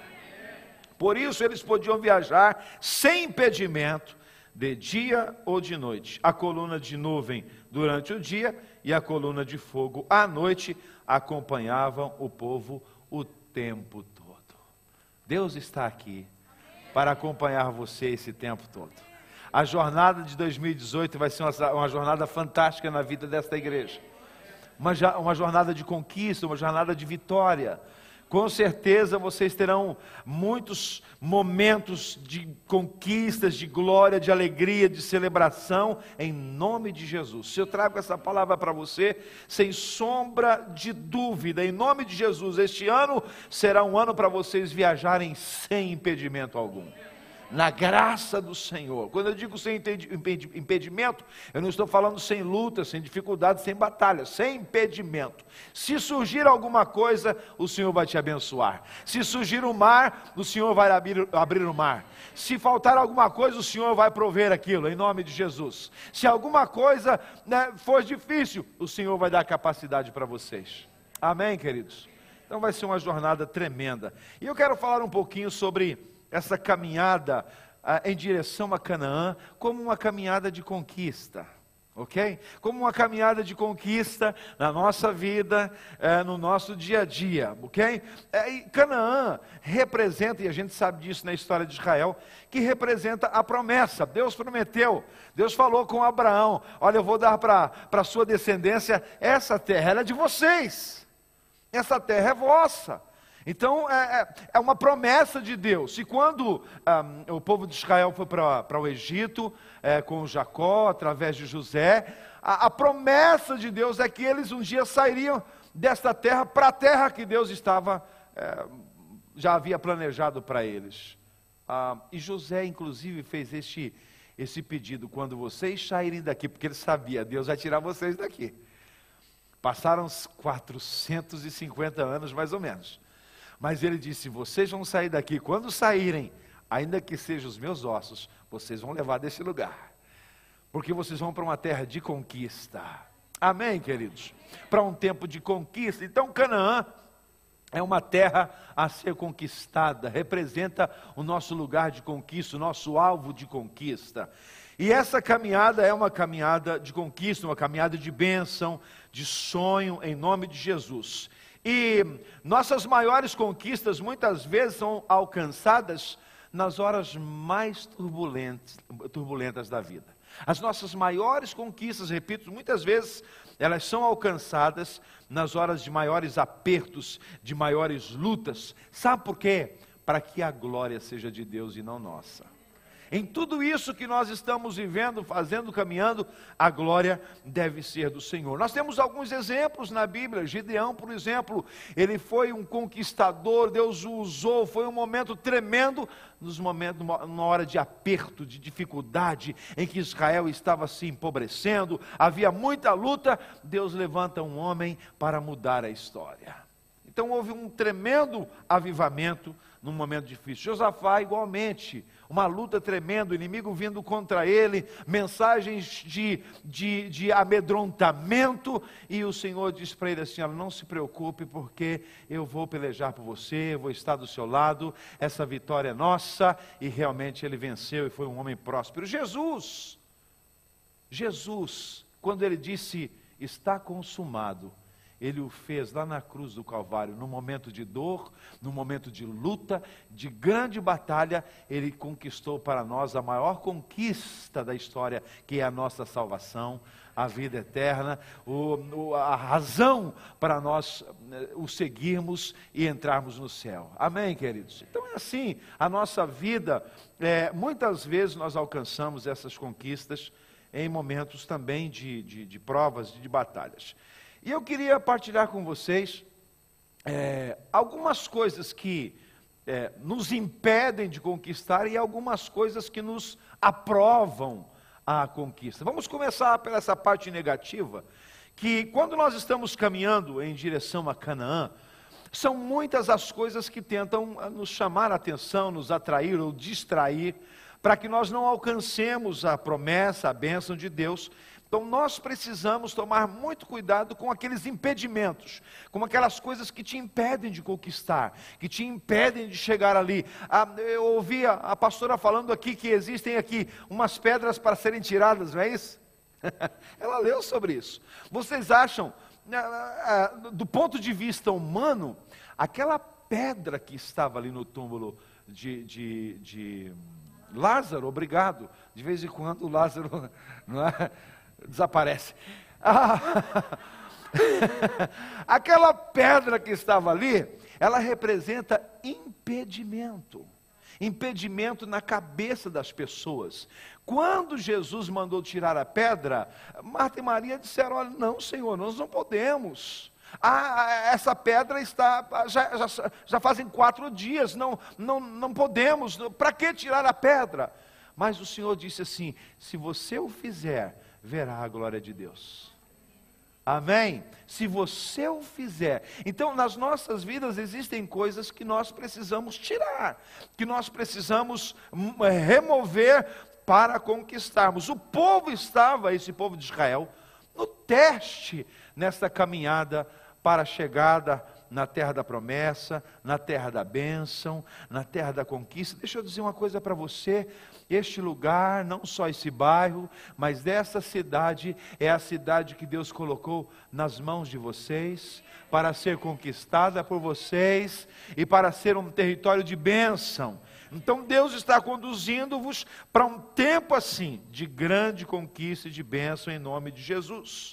Por isso eles podiam viajar sem impedimento, de dia ou de noite. A coluna de nuvem durante o dia e a coluna de fogo à noite acompanhavam o povo o tempo todo. Deus está aqui para acompanhar você esse tempo todo. A jornada de dois mil e dezoito vai ser uma, uma jornada fantástica na vida desta igreja. Uma, uma jornada de conquista, uma jornada de vitória. Com certeza vocês terão muitos momentos de conquistas, de glória, de alegria, de celebração, em nome de Jesus. Se eu trago essa palavra para você, sem sombra de dúvida, em nome de Jesus, este ano será um ano para vocês viajarem sem impedimento algum. Na graça do Senhor. Quando eu digo sem impedimento, eu não estou falando sem luta, sem dificuldade, sem batalha, sem impedimento. Se surgir alguma coisa, o Senhor vai te abençoar. Se surgir o mar, o Senhor vai abrir, abrir o mar. Se faltar alguma coisa, o Senhor vai prover aquilo, em nome de Jesus. Se alguma coisa, né, for difícil, o Senhor vai dar capacidade para vocês. Amém, queridos? Então vai ser uma jornada tremenda. E eu quero falar um pouquinho sobre essa caminhada ah, em direção a Canaã, como uma caminhada de conquista, ok? Como uma caminhada de conquista na nossa vida, eh, no nosso dia a dia, ok? Eh, e Canaã representa, e a gente sabe disso na história de Israel, que representa a promessa. Deus prometeu, Deus falou com Abraão: olha, eu vou dar para a sua descendência essa terra, ela é de vocês, essa terra é vossa. Então é, é uma promessa de Deus. E quando um, o povo de Israel foi para o Egito, é, com Jacó, através de José, a, a promessa de Deus é que eles um dia sairiam desta terra para a terra que Deus estava, é, já havia planejado para eles. Ah, e José inclusive fez este, esse pedido: quando vocês saírem daqui, porque ele sabia, Deus vai tirar vocês daqui. Passaram uns quatrocentos e cinquenta anos mais ou menos. Mas ele disse: vocês vão sair daqui, quando saírem, ainda que sejam os meus ossos, vocês vão levar desse lugar. Porque vocês vão para uma terra de conquista. Amém, queridos? Para um tempo de conquista. Então Canaã é uma terra a ser conquistada, representa o nosso lugar de conquista, o nosso alvo de conquista. E essa caminhada é uma caminhada de conquista, uma caminhada de bênção, de sonho, em nome de Jesus. E nossas maiores conquistas muitas vezes são alcançadas nas horas mais turbulentas, turbulentas da vida. As nossas maiores conquistas, repito, muitas vezes elas são alcançadas nas horas de maiores apertos, de maiores lutas. Sabe por quê? Para que a glória seja de Deus e não nossa. Em tudo isso que nós estamos vivendo, fazendo, caminhando, a glória deve ser do Senhor. Nós temos alguns exemplos na Bíblia. Gideão, por exemplo, ele foi um conquistador, Deus o usou, foi um momento tremendo, nos momentos, numa hora de aperto, de dificuldade, em que Israel estava se empobrecendo, havia muita luta, Deus levanta um homem para mudar a história. Então houve um tremendo avivamento num momento difícil. Josafá igualmente, uma luta tremenda, o inimigo vindo contra ele, mensagens de, de, de amedrontamento, e o Senhor diz para ele assim: não se preocupe, porque eu vou pelejar por você, eu vou estar do seu lado, essa vitória é nossa. E realmente ele venceu e foi um homem próspero. Jesus, Jesus, quando ele disse está consumado, ele o fez lá na cruz do Calvário, no momento de dor, no momento de luta, de grande batalha. Ele conquistou para nós a maior conquista da história, que é a nossa salvação, a vida eterna, o, o, a razão para nós o seguirmos e entrarmos no céu. Amém, queridos? Então é assim, a nossa vida, é, muitas vezes nós alcançamos essas conquistas em momentos também de, de, de provas, de, de batalhas. E eu queria partilhar com vocês é, algumas coisas que é, nos impedem de conquistar e algumas coisas que nos aprovam a conquista. Vamos começar pela essa parte negativa, que quando nós estamos caminhando em direção a Canaã, são muitas as coisas que tentam nos chamar a atenção, nos atrair ou distrair, para que nós não alcancemos a promessa, a bênção de Deus. Então nós precisamos tomar muito cuidado com aqueles impedimentos, com aquelas coisas que te impedem de conquistar, que te impedem de chegar ali. Ah, eu ouvi a, a pastora falando aqui que existem aqui umas pedras para serem tiradas, não é isso? Ela leu sobre isso. Vocês acham, do ponto de vista humano, aquela pedra que estava ali no túmulo de, de, de Lázaro, obrigado, de vez em quando o Lázaro não é, desaparece. Ah, aquela pedra que estava ali, ela representa impedimento. Impedimento na cabeça das pessoas. Quando Jesus mandou tirar a pedra, Marta e Maria disseram: olha, não, Senhor, nós não podemos. Ah, essa pedra está, já, já, já fazem quatro dias, não, não, não podemos, para que tirar a pedra? Mas o Senhor disse assim: se você o fizer, verá a glória de Deus. Amém? Se você o fizer. Então, nas nossas vidas existem coisas que nós precisamos tirar, que nós precisamos remover para conquistarmos. O povo estava, esse povo de Israel, no teste nessa caminhada para a chegada na terra da promessa, na terra da bênção, na terra da conquista. Deixa eu dizer uma coisa para você: este lugar, não só esse bairro, mas essa cidade, é a cidade que Deus colocou nas mãos de vocês, para ser conquistada por vocês, e para ser um território de bênção. Então Deus está conduzindo-vos para um tempo assim, de grande conquista e de bênção em nome de Jesus.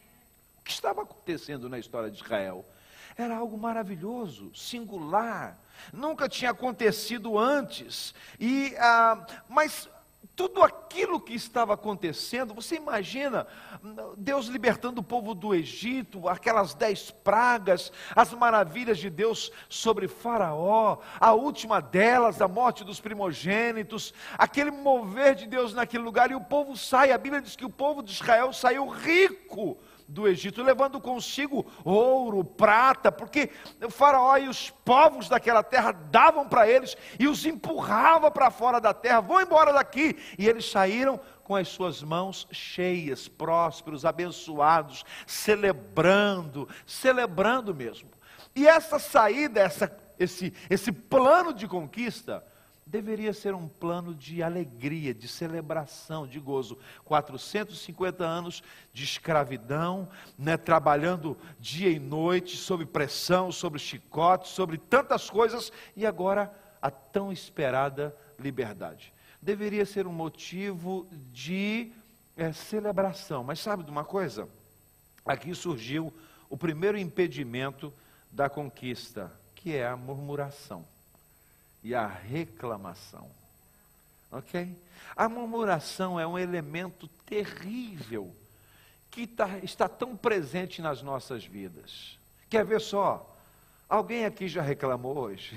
O que estava acontecendo na história de Israel? Era algo maravilhoso, singular, nunca tinha acontecido antes, e, ah, mas tudo aquilo que estava acontecendo, você imagina, Deus libertando o povo do Egito, aquelas dez pragas, as maravilhas de Deus sobre Faraó, a última delas, a morte dos primogênitos, aquele mover de Deus naquele lugar, e o povo sai, a Bíblia diz que o povo de Israel saiu rico do Egito, levando consigo ouro, prata, porque o Faraó e os povos daquela terra davam para eles e os empurrava para fora da terra: vão embora daqui. E eles saíram com as suas mãos cheias, prósperos, abençoados, celebrando, celebrando mesmo. E essa saída, essa, esse, esse plano de conquista, deveria ser um plano de alegria, de celebração, de gozo. quatrocentos e cinquenta anos de escravidão, né, trabalhando dia e noite, sob pressão, sobre chicote, sobre tantas coisas, e agora a tão esperada liberdade. Deveria ser um motivo de é, celebração. Mas sabe de uma coisa? Aqui surgiu o primeiro impedimento da conquista, que é a murmuração e a reclamação. Ok? A murmuração é um elemento terrível que tá, está tão presente nas nossas vidas. Quer ver só? Alguém aqui já reclamou hoje?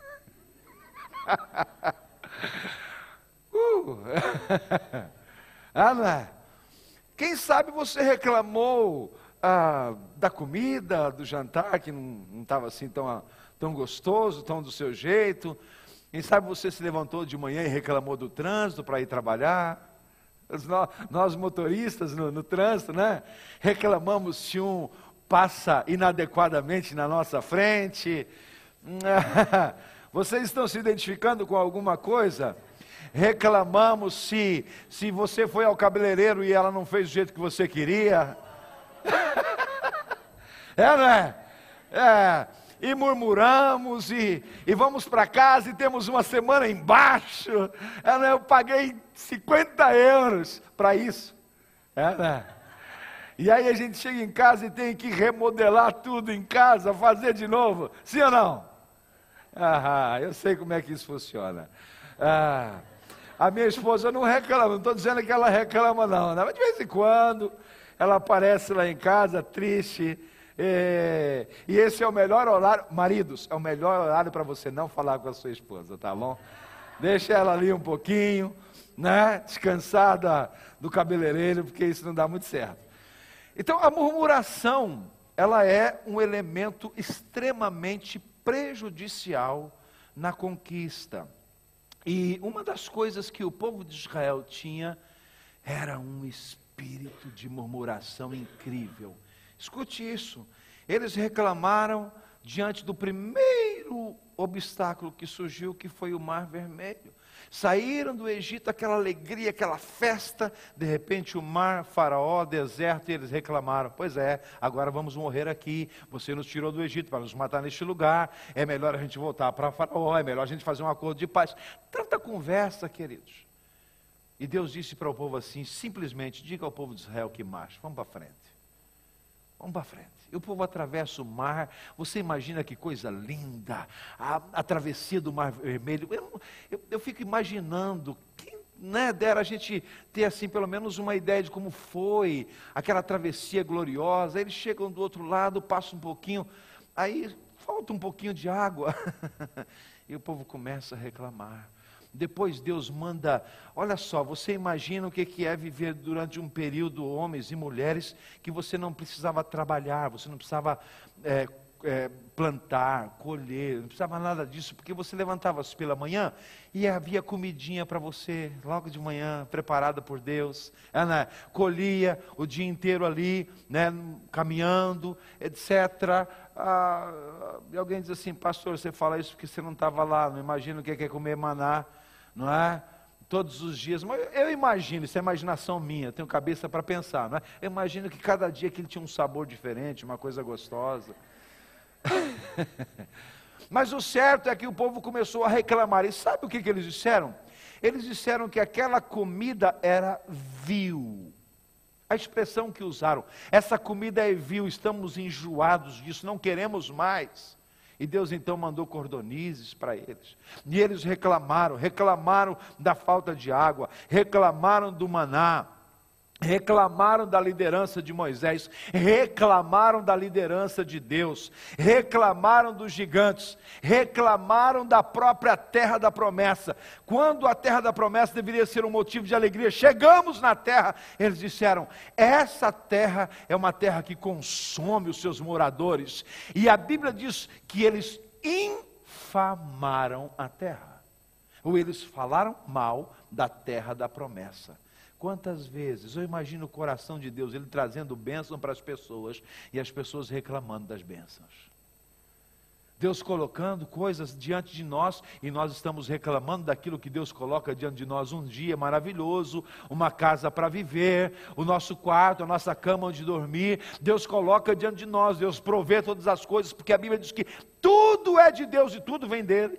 uh. ah, não é? Quem sabe você reclamou ah, da comida, do jantar, que não estava assim tão, tão gostoso, tão do seu jeito. Quem sabe você se levantou de manhã e reclamou do trânsito para ir trabalhar. Nós, nós motoristas no, no trânsito, né? Reclamamos se um passa inadequadamente na nossa frente. Vocês estão se identificando com alguma coisa? Reclamamos se, se você foi ao cabeleireiro e ela não fez do jeito que você queria. É, não é? É. E murmuramos, e, e vamos para casa e temos uma semana embaixo. É, né? Eu paguei cinquenta euros para isso. É, né? E aí a gente chega em casa e tem que remodelar tudo em casa, fazer de novo. Sim ou não? Ah, eu sei como é que isso funciona. Ah, a minha esposa não reclama, não estou dizendo que ela reclama não, né? Mas de vez em quando ela aparece lá em casa triste. É, e esse é o melhor horário, maridos, é o melhor horário para você não falar com a sua esposa, tá bom? Deixa ela ali um pouquinho, né? Descansada do cabeleireiro, porque isso não dá muito certo. Então a murmuração, ela é um elemento extremamente prejudicial na conquista. E uma das coisas que o povo de Israel tinha era um espírito de murmuração incrível. Escute isso. Eles reclamaram diante do primeiro obstáculo que surgiu, que foi o Mar Vermelho. Saíram do Egito, aquela alegria, aquela festa, de repente o mar, Faraó, deserto, e eles reclamaram: pois é, agora vamos morrer aqui, você nos tirou do Egito para nos matar neste lugar, é melhor a gente voltar para Faraó, é melhor a gente fazer um acordo de paz. Tanta conversa, queridos. E Deus disse para o povo assim, simplesmente: diga ao povo de Israel que marche, vamos para frente. Vamos para frente. E o povo atravessa o mar. Você imagina que coisa linda, a, a travessia do Mar Vermelho. Eu, eu, eu fico imaginando, quem né, dera a gente ter assim pelo menos uma ideia de como foi aquela travessia gloriosa. Eles chegam do outro lado, passam um pouquinho, aí falta um pouquinho de água. E o povo começa a reclamar. Depois Deus manda, olha só, você imagina o que é viver durante um período, homens e mulheres, que você não precisava trabalhar, você não precisava é, é, plantar, colher, não precisava nada disso, porque você levantava-se pela manhã e havia comidinha para você, logo de manhã, preparada por Deus, é, né? Colhia o dia inteiro ali, né, caminhando, etcétera. Ah, e alguém diz assim: pastor, você fala isso porque você não estava lá, não imagina o que é comer maná, não é? Todos os dias. Mas eu imagino, isso é imaginação minha, eu tenho cabeça para pensar, não é? Eu imagino que cada dia aquilo tinha um sabor diferente, uma coisa gostosa. Mas o certo é que o povo começou a reclamar. E sabe o que, que eles disseram? Eles disseram que aquela comida era vil. A expressão que usaram: essa comida é vil, estamos enjoados disso, não queremos mais. E Deus então mandou cordonizes para eles. E eles reclamaram, reclamaram da falta de água, reclamaram do maná, reclamaram da liderança de Moisés, reclamaram da liderança de Deus, reclamaram dos gigantes, reclamaram da própria terra da promessa. Quando a terra da promessa deveria ser um motivo de alegria, chegamos na terra, eles disseram: essa terra é uma terra que consome os seus moradores. E a Bíblia diz que eles infamaram a terra, ou eles falaram mal da terra da promessa. Quantas vezes eu imagino o coração de Deus, Ele trazendo bênção para as pessoas e as pessoas reclamando das bênçãos. Deus colocando coisas diante de nós e nós estamos reclamando daquilo que Deus coloca diante de nós. Um dia maravilhoso, uma casa para viver, o nosso quarto, a nossa cama onde dormir. Deus coloca diante de nós, Deus provê todas as coisas, porque a Bíblia diz que tudo é de Deus e tudo vem dele.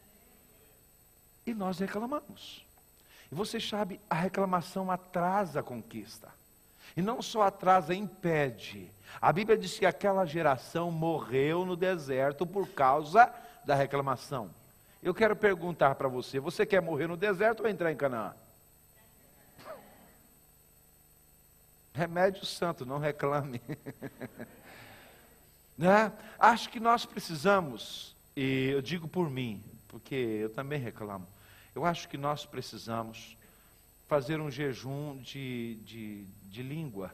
E nós reclamamos. E você sabe, a reclamação atrasa a conquista. E não só atrasa, impede. A Bíblia diz que aquela geração morreu no deserto por causa da reclamação. Eu quero perguntar para você: você quer morrer no deserto ou entrar em Canaã? Remédio santo, não reclame. Né? Acho que nós precisamos, e eu digo por mim, porque eu também reclamo. Eu acho que nós precisamos fazer um jejum de, de, de língua.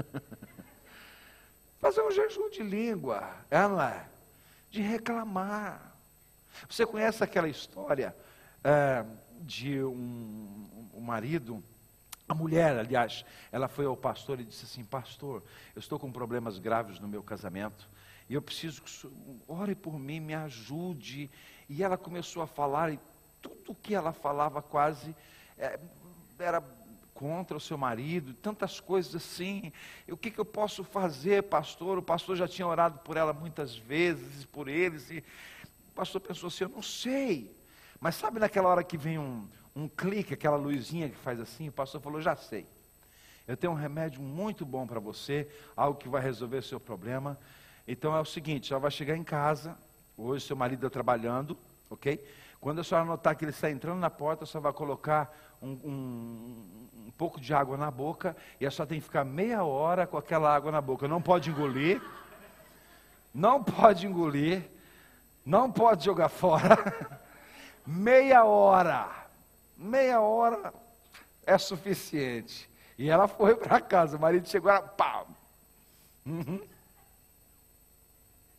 Fazer um jejum de língua, ela, de reclamar. Você conhece aquela história é, de um, um marido, a mulher, aliás, ela foi ao pastor e disse assim: pastor, eu estou com problemas graves no meu casamento, e eu preciso que o senhor ore por mim, me ajude. E ela começou a falar, e tudo que ela falava quase é, era contra o seu marido, tantas coisas assim. O que, que eu posso fazer, pastor? O pastor já tinha orado por ela muitas vezes, por eles, e o pastor pensou assim: eu não sei. Mas sabe naquela hora que vem um, um clique, aquela luzinha que faz assim, o pastor falou: já sei, eu tenho um remédio muito bom para você, algo que vai resolver o seu problema. Então é o seguinte, ela vai chegar em casa, hoje seu marido está trabalhando, ok? Quando a senhora notar que ele está entrando na porta, a senhora vai colocar um, um, um pouco de água na boca, e a senhora tem que ficar meia hora com aquela água na boca. Não pode engolir, não pode engolir, não pode jogar fora. Meia hora, meia hora é suficiente. E ela foi para casa, o marido chegou, ela, pá. Uhum.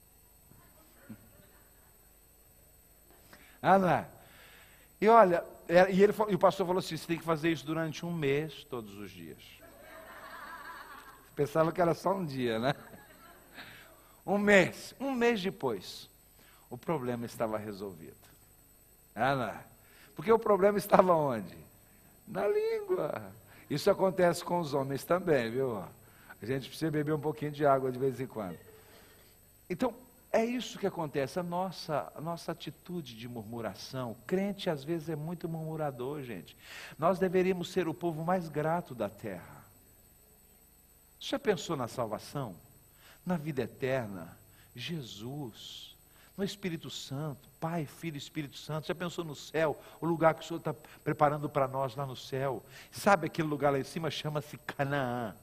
Ana, e olha, É, e, ele, e o pastor falou assim, você tem que fazer isso durante um mês, todos os dias. Pensava que era só um dia, né? Um mês, um mês depois, o problema estava resolvido. Ah, não. Porque o problema estava onde? Na língua. Isso acontece com os homens também, viu? A gente precisa beber um pouquinho de água de vez em quando. Então, é isso que acontece, a nossa, a nossa atitude de murmuração. O crente às vezes é muito murmurador, gente. Nós deveríamos ser o povo mais grato da terra. Você já pensou na salvação? Na vida eterna? Jesus, no Espírito Santo, Pai, Filho e Espírito Santo. Já pensou no céu, o lugar que o Senhor está preparando para nós lá no céu? Sabe aquele lugar lá em cima? Chama-se Canaã.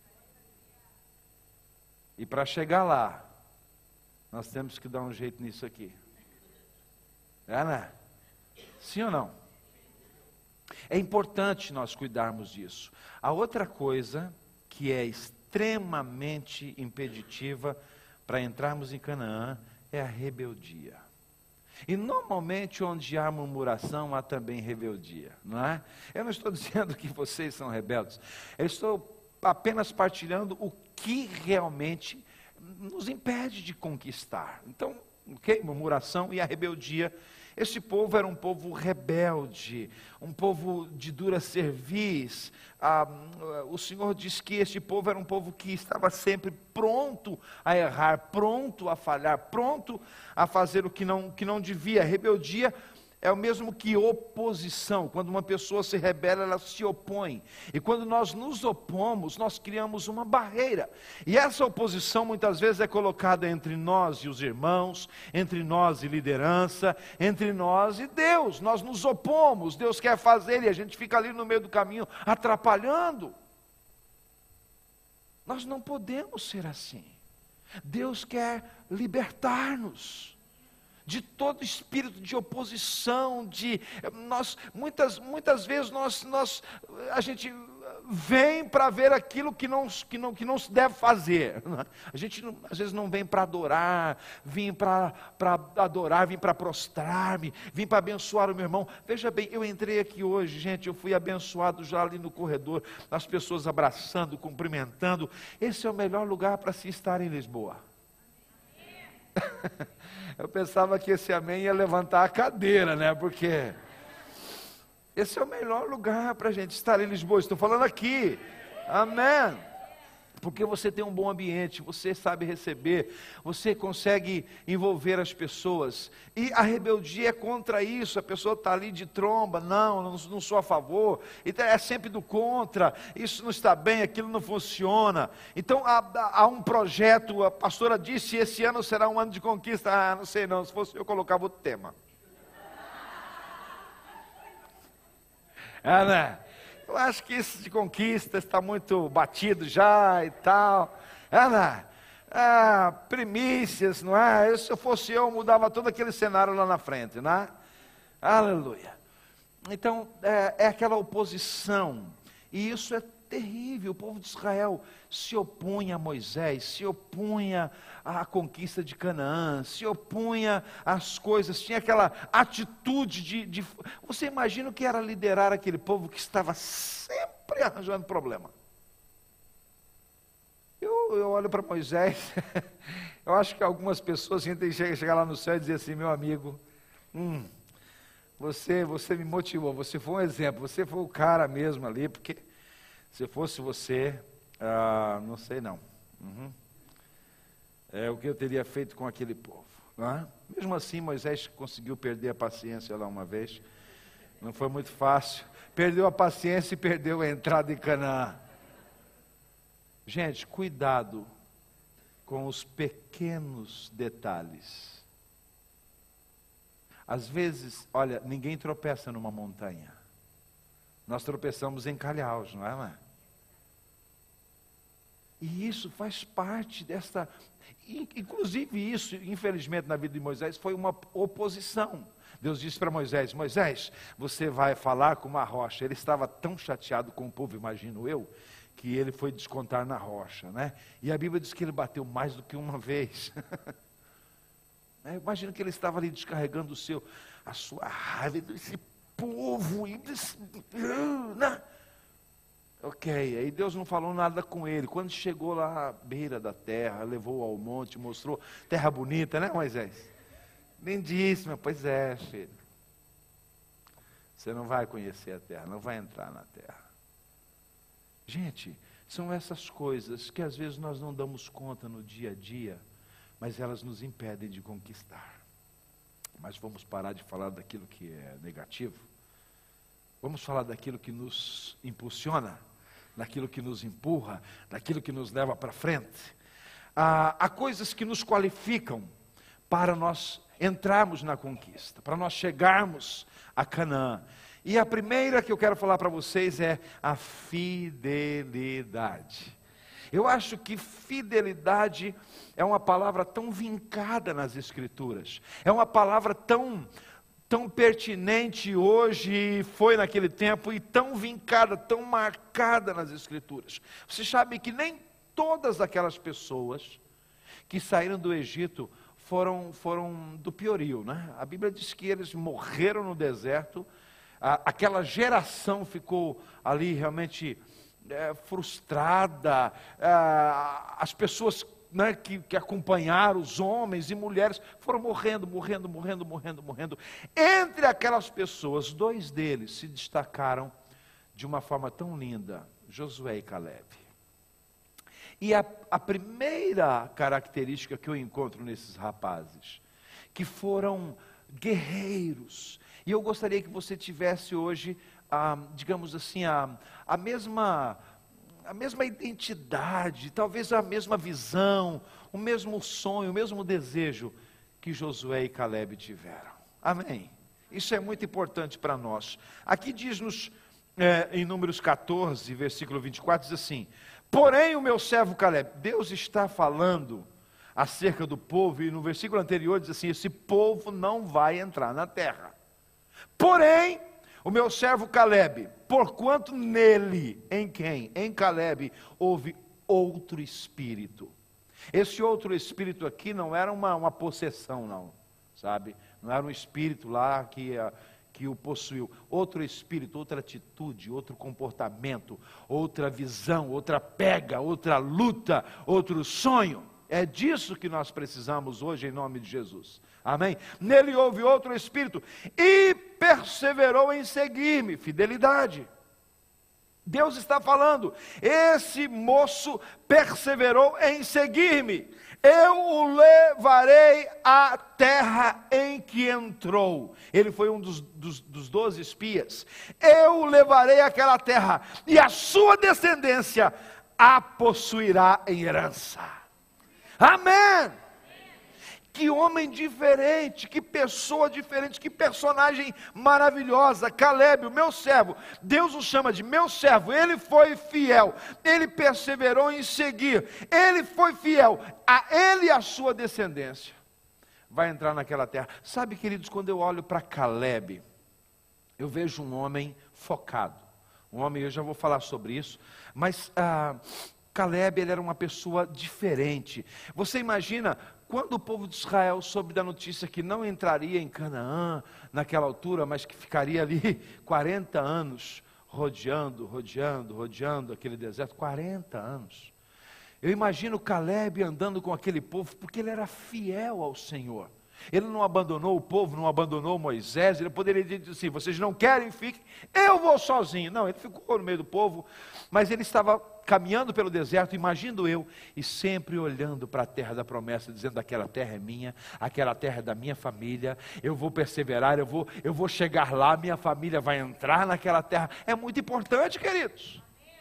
E para chegar lá, nós temos que dar um jeito nisso aqui. É, né? Sim ou não? É importante nós cuidarmos disso. A outra coisa que é extremamente impeditiva para entrarmos em Canaã é a rebeldia. E normalmente onde há murmuração há também rebeldia, não é? Eu não estou dizendo que vocês são rebeldes, eu estou apenas partilhando o que realmente nos impede de conquistar. Então, ok? Murmuração e a rebeldia. Esse povo era um povo rebelde, um povo de dura cerviz. Ah, o Senhor diz que este povo era um povo que estava sempre pronto a errar, pronto a falhar, pronto a fazer o que não, que não devia. A rebeldia é o mesmo que oposição. Quando uma pessoa se rebela, ela se opõe. E quando nós nos opomos, nós criamos uma barreira. E essa oposição muitas vezes é colocada entre nós e os irmãos, entre nós e liderança, entre nós e Deus. Nós nos opomos, Deus quer fazer e a gente fica ali no meio do caminho atrapalhando. Nós não podemos ser assim. Deus quer libertar-nos de todo espírito de oposição, de nós muitas muitas vezes nós nós a gente vem para ver aquilo que não que não que não se deve fazer. A gente não, às vezes não vem para adorar, vim para para adorar, vim para prostrar-me, vim para abençoar o meu irmão. Veja bem, eu entrei aqui hoje, gente, eu fui abençoado já ali no corredor, as pessoas abraçando, cumprimentando. Esse é o melhor lugar para se estar em Lisboa. Eu pensava que esse amém ia levantar a cadeira, né? Porque esse é o melhor lugar para a gente estar em Lisboa. Estou falando aqui, amém. Porque você tem um bom ambiente, você sabe receber, você consegue envolver as pessoas. E a rebeldia é contra isso, a pessoa está ali de tromba, não, não, não sou a favor, então é sempre do contra, isso não está bem, aquilo não funciona. Então há, há um projeto, a pastora disse, esse ano será um ano de conquista. Ah, não sei não, se fosse eu colocava outro tema. É, né? Eu acho que isso de conquista está muito batido já e tal. Ana, ah, primícias, não é? Se eu fosse eu, mudava todo aquele cenário lá na frente, não é? Aleluia. Então, é, é aquela oposição. E isso é terrível. O povo de Israel se opunha a Moisés, se opunha à conquista de Canaã, se opunha às coisas, tinha aquela atitude de, de... Você imagina o que era liderar aquele povo que estava sempre arranjando problema. Eu, eu olho para Moisés, eu acho que algumas pessoas têm que chegar lá no céu e dizer assim, meu amigo, hum, você, você me motivou, você foi um exemplo, você foi o cara mesmo ali, porque se fosse você, ah, não sei não, uhum. É o que eu teria feito com aquele povo, não é? Mesmo assim Moisés conseguiu perder a paciência lá uma vez, não foi muito fácil, perdeu a paciência e perdeu a entrada em Canaã. Gente, cuidado com os pequenos detalhes. Às vezes, olha, ninguém tropeça numa montanha, nós tropeçamos em calhaus, não é, mãe? E isso faz parte desta, inclusive isso, infelizmente na vida de Moisés, foi uma oposição. Deus disse para Moisés, Moisés, você vai falar com uma rocha. Ele estava tão chateado com o povo, imagino eu, que ele foi descontar na rocha, né? E a Bíblia diz que ele bateu mais do que uma vez. Imagino que ele estava ali descarregando o seu, a sua raiva, esse povo, e, né? Ok, aí Deus não falou nada com ele. Quando chegou lá à beira da terra, levou ao monte, mostrou terra bonita, né, Moisés? Lindíssima. Pois é, filho. Você não vai conhecer a terra, não vai entrar na terra. Gente, são essas coisas que às vezes nós não damos conta no dia a dia, mas elas nos impedem de conquistar. Mas vamos parar de falar daquilo que é negativo. Vamos falar daquilo que nos impulsiona, daquilo que nos empurra, daquilo que nos leva para frente. Há, há coisas que nos qualificam para nós entrarmos na conquista, para nós chegarmos a Canaã. E a primeira que eu quero falar para vocês é a fidelidade. Eu acho que fidelidade é uma palavra tão vincada nas Escrituras, é uma palavra tão, tão pertinente hoje, foi naquele tempo, e tão vincada, tão marcada nas Escrituras. Você sabe que nem todas aquelas pessoas que saíram do Egito foram, foram do piorio, né? A Bíblia diz que eles morreram no deserto, aquela geração ficou ali realmente é, frustrada, é, as pessoas, né, que, que acompanharam, os homens e mulheres, foram morrendo, morrendo, morrendo, morrendo, morrendo. Entre aquelas pessoas, dois deles se destacaram de uma forma tão linda, Josué e Caleb. E a, a primeira característica que eu encontro nesses rapazes, que foram guerreiros, e eu gostaria que você tivesse hoje, ah, digamos assim, a, a, mesma, a mesma identidade, talvez a mesma visão, o mesmo sonho, o mesmo desejo que Josué e Caleb tiveram. Amém? Isso é muito importante para nós. Aqui diz-nos, é, em Números catorze, versículo vinte e quatro, diz assim: porém o meu servo Caleb, Deus está falando acerca do povo, e no versículo anterior diz assim: esse povo não vai entrar na terra. Porém, o meu servo Caleb, porquanto nele, em quem? Em Caleb, houve outro espírito. Esse outro espírito aqui não era uma, uma possessão, não, sabe? Não era um espírito lá que, que o possuiu. Outro espírito, outra atitude, outro comportamento, outra visão, outra pega, outra luta, outro sonho. É disso que nós precisamos hoje, em nome de Jesus. Amém? Nele houve outro espírito, e perseverou em seguir-me. Fidelidade. Deus está falando, esse moço perseverou em seguir-me. Eu o levarei à terra em que entrou. Ele foi um dos, dos, dos doze espias. Eu o levarei àquela terra, e a sua descendência a possuirá em herança. Amém! Que homem diferente, que pessoa diferente, que personagem maravilhosa. Caleb, o meu servo, Deus o chama de meu servo. Ele foi fiel, ele perseverou em seguir, ele foi fiel, a ele e a sua descendência vai entrar naquela terra. Sabe, queridos, quando eu olho para Caleb, eu vejo um homem focado, um homem, eu já vou falar sobre isso, mas ah, Caleb, ele era uma pessoa diferente. Você imagina, quando o povo de Israel soube da notícia que não entraria em Canaã naquela altura, mas que ficaria ali quarenta anos, rodeando, rodeando, rodeando aquele deserto, quarenta anos. Eu imagino Caleb andando com aquele povo, porque ele era fiel ao Senhor. Ele não abandonou o povo, não abandonou Moisés. Ele poderia dizer assim: vocês não querem, fiquem, eu vou sozinho. Não, ele ficou no meio do povo, mas ele estava caminhando pelo deserto, imagino eu, e sempre olhando para a terra da promessa, dizendo: aquela terra é minha, aquela terra é da minha família, eu vou perseverar, eu vou, eu vou chegar lá, minha família vai entrar naquela terra. É muito importante, queridos.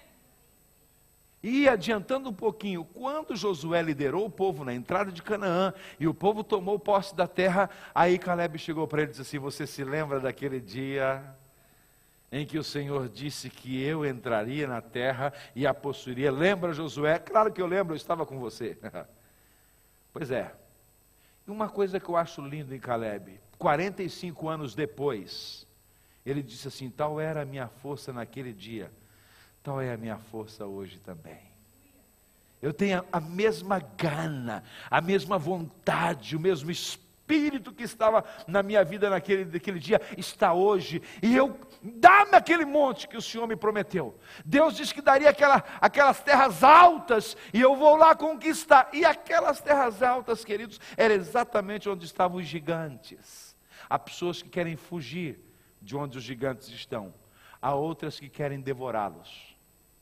E adiantando um pouquinho, quando Josué liderou o povo na entrada de Canaã, e o povo tomou posse da terra, aí Caleb chegou para ele e disse assim: você se lembra daquele dia em que o Senhor disse que eu entraria na terra e a possuiria? Lembra, Josué? Claro que eu lembro, eu estava com você. Pois é. E uma coisa que eu acho lindo em Caleb, quarenta e cinco anos depois, ele disse assim: tal era a minha força naquele dia, tal é a minha força hoje também. Eu tenho a mesma gana, a mesma vontade, o mesmo espírito Espírito que estava na minha vida naquele, naquele dia está hoje, e eu, dá-me aquele monte que o Senhor me prometeu. Deus disse que daria aquela, aquelas terras altas, e eu vou lá conquistar. E aquelas terras altas, queridos, era exatamente onde estavam os gigantes. Há pessoas que querem fugir de onde os gigantes estão, há outras que querem devorá-los.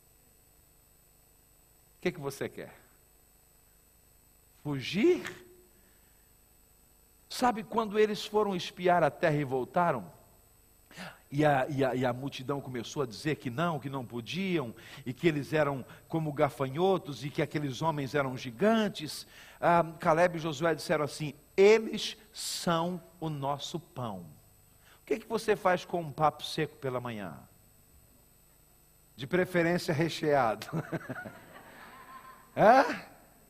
O que, que você quer? Fugir? Sabe quando eles foram espiar a terra e voltaram? E a, e, a, e a multidão começou a dizer que não, que não podiam, e que eles eram como gafanhotos, e que aqueles homens eram gigantes. Ah, Caleb e Josué disseram assim: eles são o nosso pão. O que, que você faz com um papo seco pela manhã? De preferência recheado. Hã?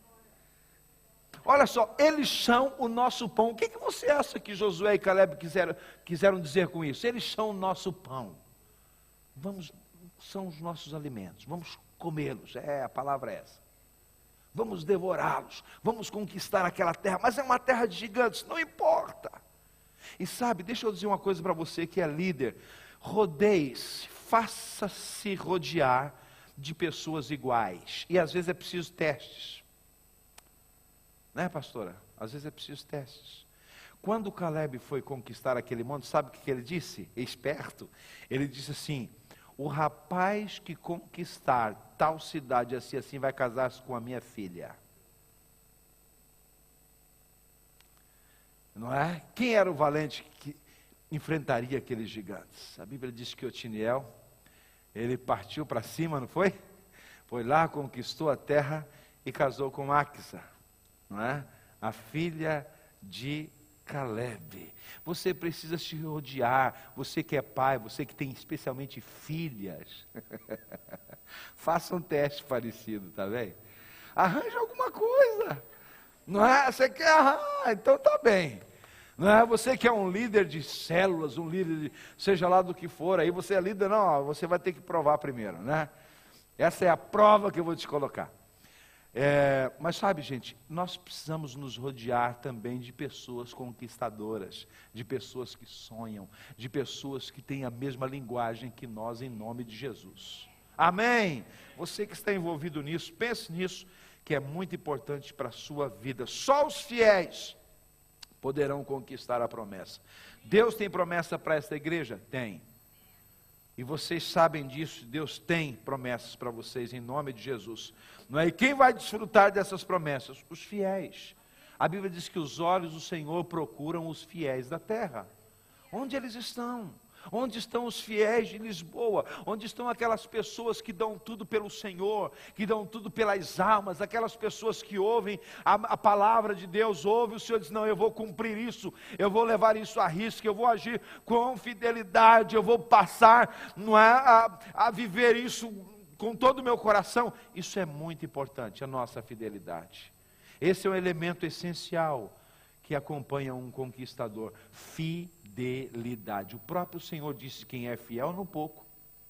Olha só, eles são o nosso pão. O que, que você acha que Josué e Caleb quiseram, quiseram dizer com isso? Eles são o nosso pão. Vamos, são os nossos alimentos. Vamos comê-los. É, a palavra é essa. Vamos devorá-los. Vamos conquistar aquela terra. Mas é uma terra de gigantes, não importa. E sabe, deixa eu dizer uma coisa para você que é líder. Rodeie-se, faça-se rodear de pessoas iguais. E às vezes é preciso testes. Né, pastora? Às vezes é preciso testes. Quando Caleb foi conquistar aquele monte, sabe o que ele disse? Esperto. Ele disse assim: o rapaz que conquistar tal cidade assim assim vai casar-se com a minha filha. Não é? Quem era o valente que enfrentaria aqueles gigantes? A Bíblia diz que Otiniel, ele partiu para cima, não foi? Foi lá, conquistou a terra e casou com Axa. Não é? A filha de Caleb. Você precisa se rodear. Você que é pai, você que tem especialmente filhas, faça um teste parecido, tá bem? Arranja alguma coisa. Não é? Você quer arranjar, então tá bem. Não é? Você que é um líder de células, um líder de, seja lá do que for, aí você é líder, não, você vai ter que provar primeiro, né? Essa é a prova que eu vou te colocar. É, mas sabe, gente, nós precisamos nos rodear também de pessoas conquistadoras, de pessoas que sonham, de pessoas que têm a mesma linguagem que nós, em nome de Jesus. Amém? Você que está envolvido nisso, pense nisso, que é muito importante para a sua vida. Só os fiéis poderão conquistar a promessa. Deus tem promessa para esta igreja? Tem. E vocês sabem disso, Deus tem promessas para vocês em nome de Jesus. Não é? E quem vai desfrutar dessas promessas? Os fiéis. A Bíblia diz que os olhos do Senhor procuram os fiéis da terra. Onde eles estão? Onde estão os fiéis de Lisboa? Onde estão aquelas pessoas que dão tudo pelo Senhor, que dão tudo pelas almas, aquelas pessoas que ouvem a, a palavra de Deus, ouvem o Senhor diz, não, eu vou cumprir isso, eu vou levar isso à risca, eu vou agir com fidelidade, eu vou passar, não é, a, a viver isso com todo o meu coração. Isso é muito importante, a nossa fidelidade. Esse é um elemento essencial que acompanha um conquistador. Fidelidade. O próprio Senhor disse: quem é fiel no pouco,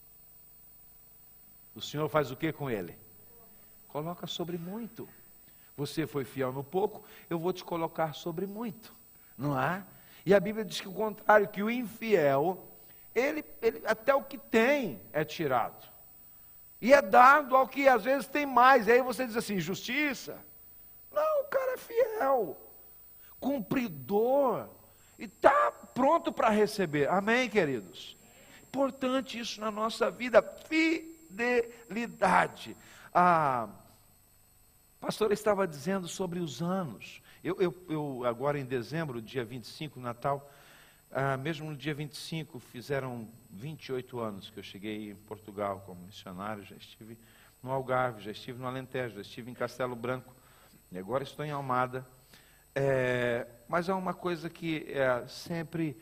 o Senhor faz o que com ele? Coloca sobre muito. Você foi fiel no pouco, eu vou te colocar sobre muito. Não é? E a Bíblia diz que o contrário, que o infiel, ele, ele até o que tem é tirado. E é dado ao que às vezes tem mais. E aí você diz assim, justiça? Não, o cara é fiel, cumpridor, e está pronto para receber. Amém, queridos? Importante isso na nossa vida, fidelidade. A pastora estava dizendo sobre os anos. Eu, eu, eu agora em dezembro, dia vinte e cinco, Natal, ah, mesmo no dia vinte e cinco, fizeram vinte e oito anos que eu cheguei em Portugal como missionário. Já estive no Algarve, já estive no Alentejo, já estive em Castelo Branco, e agora estou em Almada. É, mas é uma coisa que é, sempre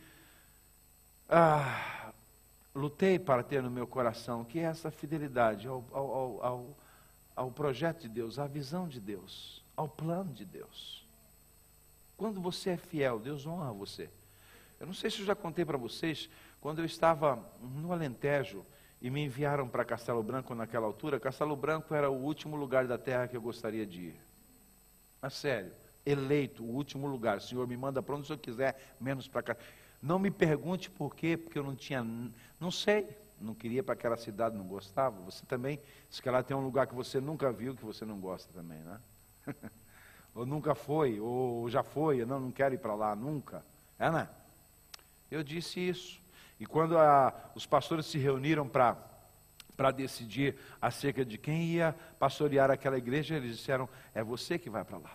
ah, lutei para ter no meu coração, que é essa fidelidade ao, ao, ao, ao projeto de Deus, à visão de Deus, ao plano de Deus. Quando você é fiel, Deus honra você. Eu não sei se eu já contei para vocês, quando eu estava no Alentejo e me enviaram para Castelo Branco naquela altura, Castelo Branco era o último lugar da terra que eu gostaria de ir. Mas sério, eleito, o último lugar. O Senhor me manda para onde o Senhor quiser, menos para cá. Não me pergunte por quê, porque eu não tinha, não sei, não queria para aquela cidade, não gostava. Você também, se calhar tem um lugar que você nunca viu, que você não gosta também, né? Ou nunca foi, ou já foi, eu não, não quero ir para lá, nunca. É, né? Eu disse isso. E quando a, os pastores se reuniram para para decidir acerca de quem ia pastorear aquela igreja, eles disseram, é você que vai para lá.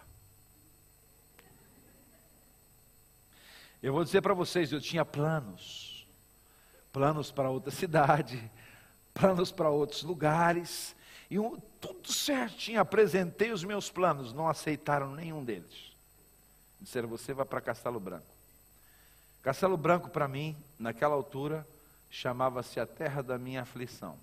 Eu vou dizer para vocês, eu tinha planos, planos para outra cidade, planos para outros lugares, e um, tudo certinho, apresentei os meus planos, não aceitaram nenhum deles. Disseram, você vai para Castelo Branco. Castelo Branco para mim, naquela altura, chamava-se a terra da minha aflição.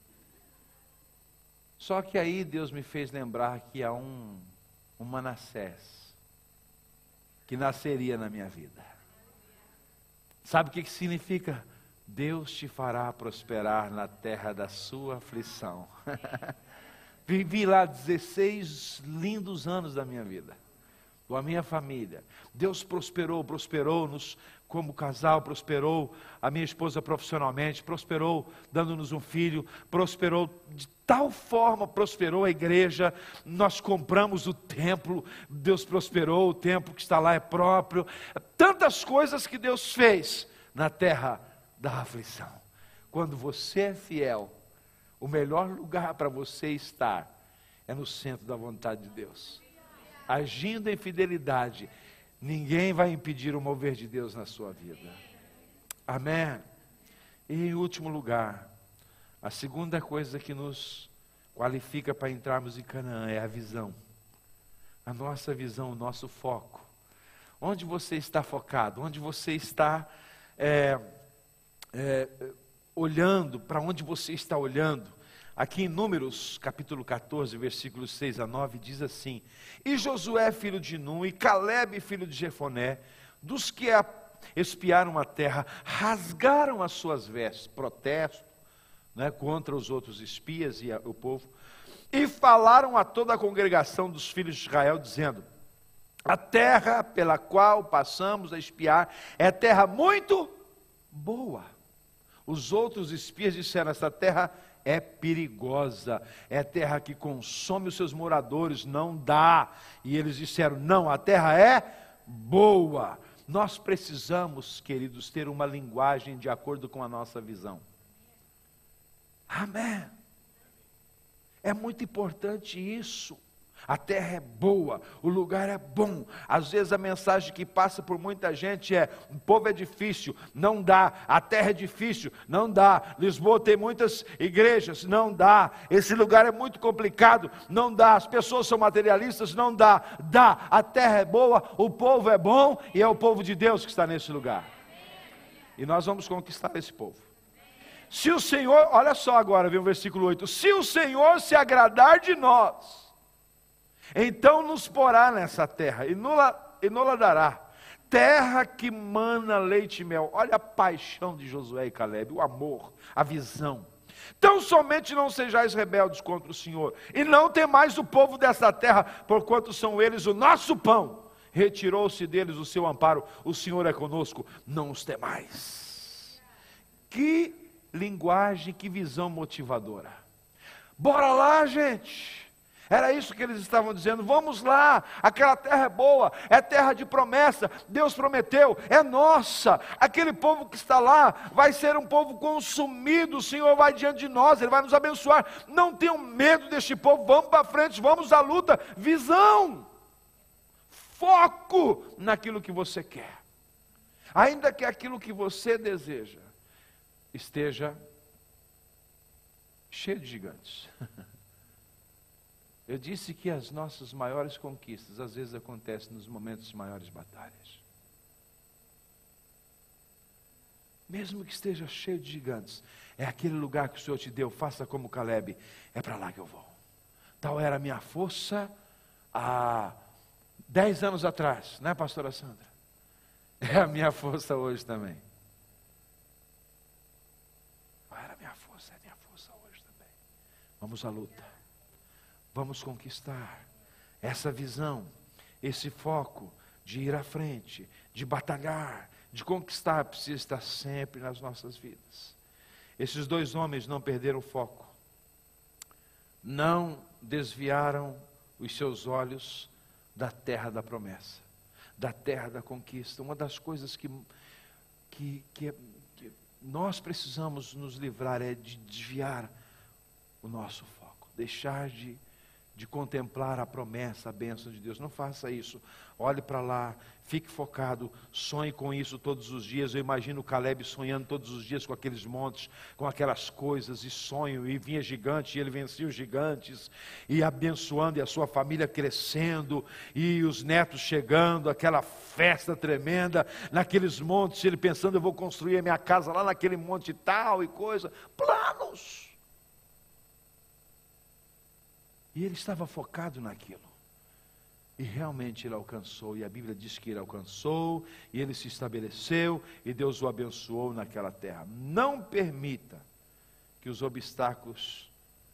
Só que aí Deus me fez lembrar que há um, um Manassés, que nasceria na minha vida. Sabe o que, que significa? Deus te fará prosperar na terra da sua aflição. Vivi lá dezesseis lindos anos da minha vida, com a minha família. Deus prosperou, prosperou-nos como casal, prosperou a minha esposa profissionalmente, prosperou dando-nos um filho, prosperou de tal forma, prosperou a igreja, nós compramos o templo, Deus prosperou, o templo que está lá é próprio, tantas coisas que Deus fez na terra da aflição. Quando você é fiel, o melhor lugar para você estar é no centro da vontade de Deus. Agindo em fidelidade, ninguém vai impedir o mover de Deus na sua vida. Amém? E em último lugar, a segunda coisa que nos qualifica para entrarmos em Canaã é a visão. A nossa visão, o nosso foco. Onde você está focado? Onde você está é, é, olhando? Para onde você está olhando? Aqui em Números, capítulo catorze, versículos seis a nove, diz assim: E Josué, filho de Nun, e Calebe, filho de Jefoné, dos que a espiaram a terra, rasgaram as suas vestes, protesto, né, contra os outros espias e a, o povo, e falaram a toda a congregação dos filhos de Israel, dizendo: a terra pela qual passamos a espiar é terra muito boa. Os outros espias disseram: essa terra é perigosa, é terra que consome os seus moradores, não dá. E eles disseram: não, a terra é boa. Nós precisamos, queridos, ter uma linguagem de acordo com a nossa visão. Amém. É muito importante isso. A terra é boa, o lugar é bom. Às vezes a mensagem que passa por muita gente é: o povo é difícil, não dá. A terra é difícil, não dá. Lisboa tem muitas igrejas, não dá. Esse lugar é muito complicado, não dá. As pessoas são materialistas, não dá. Dá. A terra é boa, o povo é bom, e é o povo de Deus que está nesse lugar. E nós vamos conquistar esse povo. Se o Senhor, olha só agora, vem o versículo oito: se o Senhor se agradar de nós, então nos porá nessa terra, e nola, e nola dará, terra que mana leite e mel. Olha a paixão de Josué e Calebe, o amor, a visão. Tão somente não sejais rebeldes contra o Senhor, e não temais o povo dessa terra, porquanto são eles o nosso pão. Retirou-se deles o seu amparo, o Senhor é conosco, não os temais. Que linguagem, que visão motivadora. Bora lá, gente. Era isso que eles estavam dizendo: vamos lá, aquela terra é boa, é terra de promessa, Deus prometeu, é nossa. Aquele povo que está lá vai ser um povo consumido, o Senhor vai diante de nós, Ele vai nos abençoar. Não tenham medo deste povo, vamos para frente, vamos à luta. Visão, foco naquilo que você quer, ainda que aquilo que você deseja esteja cheio de gigantes. Eu disse que as nossas maiores conquistas às vezes acontecem nos momentos de maiores batalhas. Mesmo que esteja cheio de gigantes, é aquele lugar que o Senhor te deu, faça como Calebe, é para lá que eu vou. Tal era a minha força há dez anos atrás, né, pastora Sandra? É a minha força hoje também. Qual era a minha força? É a minha força hoje também. Vamos à luta. Vamos conquistar essa visão. esse foco de ir à frente, de batalhar, de conquistar, precisa estar sempre nas nossas vidas. Esses dois homens não perderam o foco, não desviaram os seus olhos da terra da promessa, da terra da conquista. Uma das coisas que, que, que, que nós precisamos nos livrar é de desviar o nosso foco, deixar de, de contemplar a promessa, a bênção de Deus. Não faça isso. Olhe para lá, fique focado, sonhe com isso todos os dias. Eu imagino o Caleb sonhando todos os dias com aqueles montes, com aquelas coisas, e sonho, e vinha gigante, e ele vencia os gigantes, e abençoando, e a sua família crescendo, e os netos chegando, aquela festa tremenda, naqueles montes, ele pensando, eu vou construir a minha casa lá naquele monte tal, e coisa, planos. E ele estava focado naquilo. E realmente ele alcançou, e a Bíblia diz que ele alcançou, e ele se estabeleceu, e Deus o abençoou naquela terra. Não permita que os obstáculos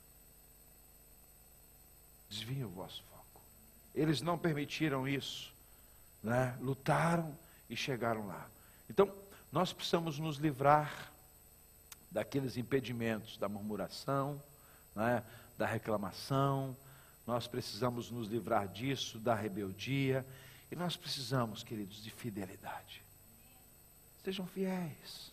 desviem o vosso foco. Eles não permitiram isso, né? Lutaram e chegaram lá. Então, nós precisamos nos livrar daqueles impedimentos, da murmuração, né? Da reclamação. Nós precisamos nos livrar disso, da rebeldia, e nós precisamos, queridos, de fidelidade. Sejam fiéis.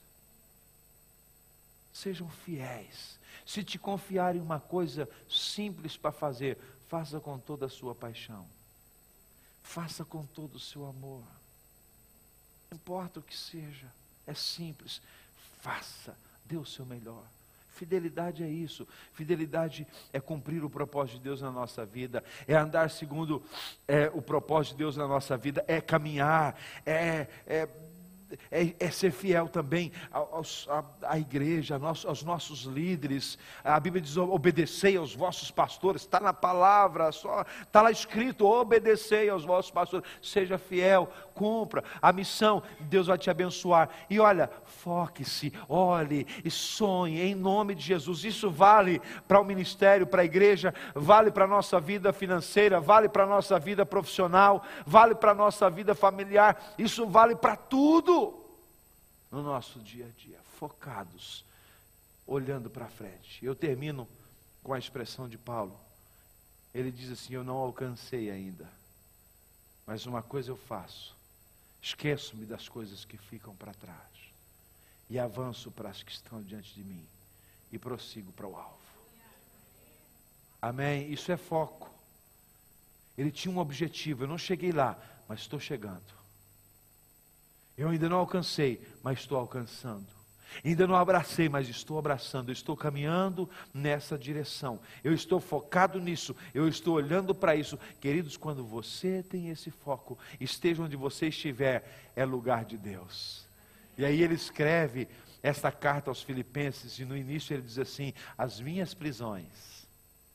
Sejam fiéis. Se te confiarem uma coisa simples para fazer, faça com toda a sua paixão. Faça com todo o seu amor. Não importa o que seja, é simples. Faça, dê o seu melhor. Fidelidade é isso. Fidelidade é cumprir o propósito de Deus na nossa vida, é andar segundo é, o propósito de Deus na nossa vida, é caminhar, é, é, é, é ser fiel também aos, à, à igreja, aos, aos nossos líderes. A Bíblia diz, obedecei aos vossos pastores, está na palavra, está lá escrito, obedecei aos vossos pastores, seja fiel, cumpra a missão, Deus vai te abençoar. E olha, foque-se, olhe e sonhe em nome de Jesus. Isso vale para o ministério, para a igreja, vale para a nossa vida financeira, vale para a nossa vida profissional, vale para a nossa vida familiar, isso vale para tudo no nosso dia a dia, focados, olhando para frente. Eu termino com a expressão de Paulo. Ele diz assim, eu não alcancei ainda, mas uma coisa eu faço, esqueço-me das coisas que ficam para trás e avanço para as que estão diante de mim e prossigo para o alvo. Amém? Isso é foco. Ele tinha um objetivo, eu não cheguei lá, mas estou chegando. Eu ainda não alcancei, mas estou alcançando. Ainda não abracei, mas estou abraçando. Eu estou caminhando nessa direção. Eu estou focado nisso. Eu estou olhando para isso. Queridos, quando você tem esse foco, esteja onde você estiver, é lugar de Deus. E aí ele escreve esta carta aos Filipenses, e no início ele diz assim, as minhas prisões,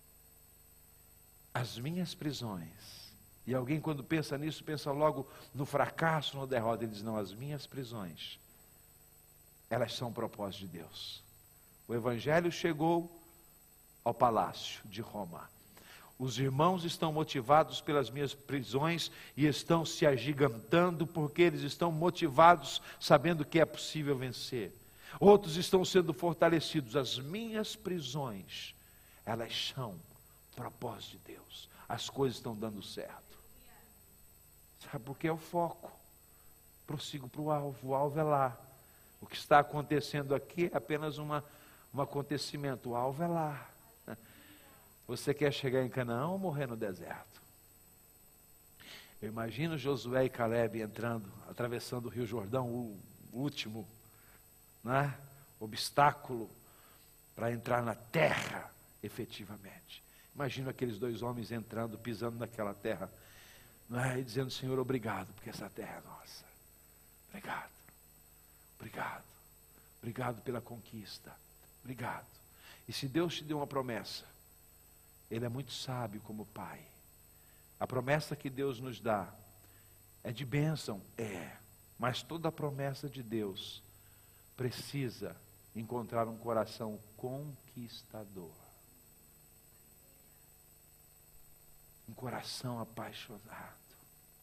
as minhas prisões. E alguém quando pensa nisso, pensa logo no fracasso, na derrota. Ele diz, não, as minhas prisões, elas são um propósito de Deus. O Evangelho chegou ao palácio de Roma. Os irmãos estão motivados pelas minhas prisões e estão se agigantando porque eles estão motivados sabendo que é possível vencer. Outros estão sendo fortalecidos. As minhas prisões, elas são propósito de Deus. As coisas estão dando certo. Sabe por que é o foco? Prossigo para o alvo. O alvo é lá. O que está acontecendo aqui é apenas uma, um acontecimento. O alvo é lá. Você quer chegar em Canaã ou morrer no deserto? Eu imagino Josué e Caleb entrando, atravessando o Rio Jordão, o último, né, obstáculo para entrar na terra efetivamente. Imagino aqueles dois homens entrando, pisando naquela terra, né, e dizendo, Senhor, obrigado, porque essa terra é nossa. Obrigado, obrigado, obrigado pela conquista, obrigado. E se Deus te deu uma promessa, Ele é muito sábio como Pai. A promessa que Deus nos dá é de bênção? É. Mas toda a promessa de Deus precisa encontrar um coração conquistador. Um coração apaixonado.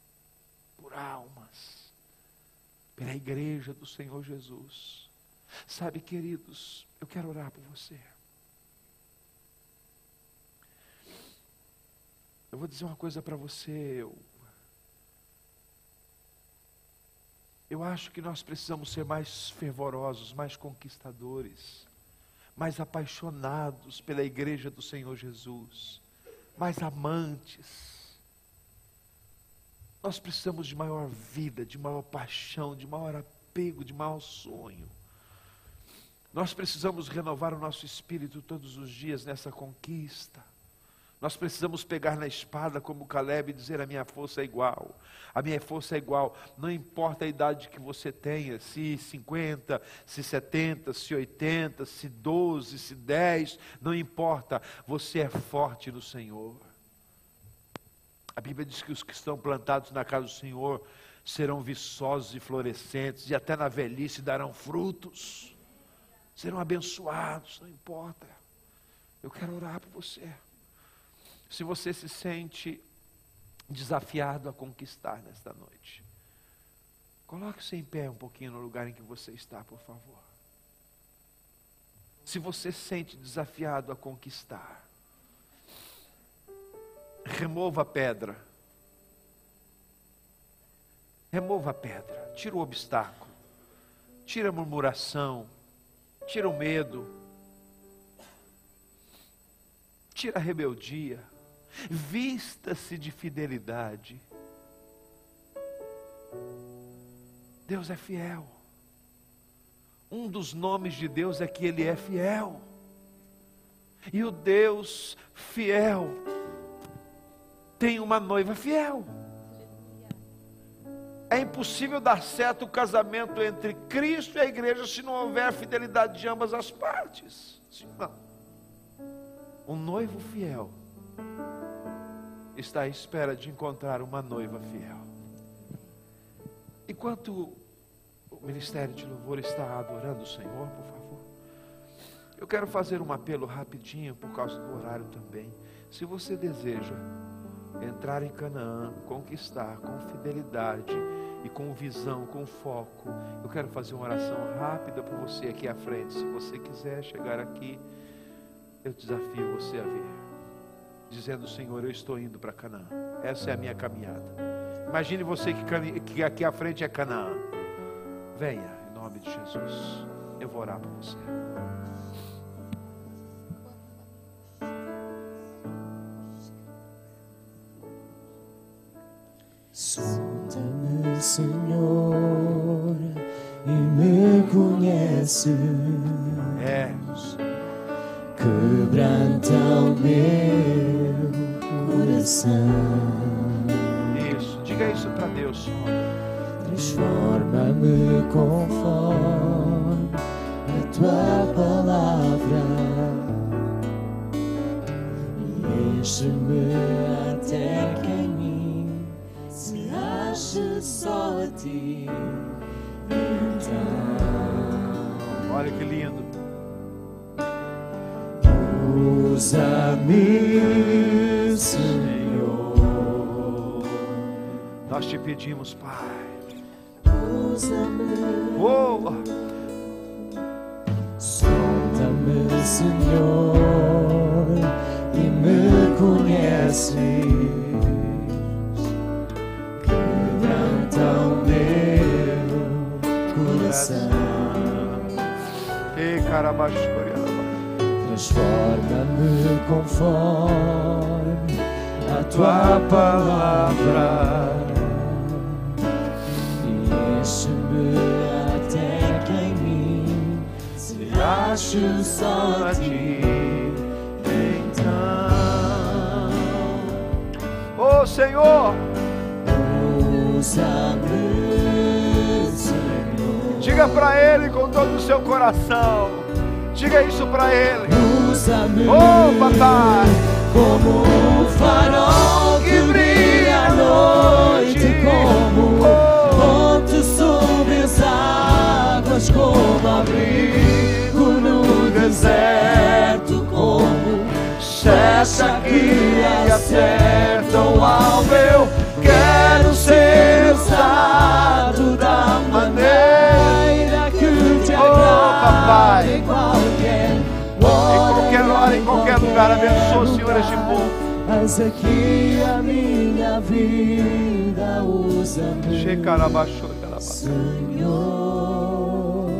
por almas, pela igreja do Senhor Jesus. Sabe, queridos, eu quero orar por você. Eu vou dizer uma coisa para você, eu, eu acho que nós precisamos ser mais fervorosos, mais conquistadores, mais apaixonados pela igreja do Senhor Jesus, mais amantes. Nós precisamos de maior vida, de maior paixão, de maior apego, de maior sonho. Nós precisamos renovar o nosso espírito todos os dias nessa conquista. Nós precisamos pegar na espada como Caleb e dizer: a minha força é igual, a minha força é igual, não importa a idade que você tenha, se cinquenta, se setenta, se oitenta, se doze, se dez, não importa, você é forte no Senhor. A Bíblia diz que os que estão plantados na casa do Senhor serão viçosos e florescentes, e até na velhice darão frutos, serão abençoados, não importa. Eu quero orar por você. Se você se sente desafiado a conquistar nesta noite, coloque-se em pé um pouquinho no lugar em que você está, por favor. Se você se sente desafiado a conquistar, remova a pedra. Remova a pedra, tira o obstáculo, tira a murmuração, tira o medo, tira a rebeldia. Vista-se de fidelidade. Deus é fiel. Um dos nomes de Deus é que Ele é fiel. E o Deus fiel tem uma noiva fiel. É impossível dar certo o casamento entre Cristo e a igreja se não houver fidelidade de ambas as partes. Sim, não. Um noivo fiel está à espera de encontrar uma noiva fiel. Enquanto o ministério de louvor está adorando o Senhor, por favor, eu quero fazer um apelo rapidinho, por causa do horário também. Se você deseja entrar em Canaã, conquistar com fidelidade e com visão, com foco, eu quero fazer uma oração rápida por você aqui à frente. Se você quiser chegar aqui, eu desafio você a vir, dizendo: Senhor, eu estou indo para Canaã, essa é a minha caminhada. Imagine você que, que aqui à frente é Canaã. Venha, em nome de Jesus. Eu vou orar por você. Sonda-me, Senhor, e me conhece. É. Quebranta o meu coração. Isso, diga isso para Deus. Transforma-me conforme a tua palavra e enche-me até que em mim se ache só a ti. Então, olha que lindo. Usa-me, Senhor. Nós te pedimos, Pai. Usa-me. Oh. Sonda-me, Senhor, e me conheces. Quebranta o meu coração. Ei, carabachúria. Transforma-me conforme a tua palavra e enche-me até que em mim se ache só a ti. Então, oh Senhor, usa-me, Senhor. Diga para Ele com todo o seu coração. Diga isso para Ele. Usa-me, oh papai, como um farol que brilha à noite, como ponte sobre as águas, como abrigo no deserto, como secha que acertam ao meu. Quero ser o usado da maneira que te agrada em qualquer Em qualquer hora, em qualquer lugar, abençoa, Senhor, este povo. Mas aqui a minha vida usa-me, Senhor,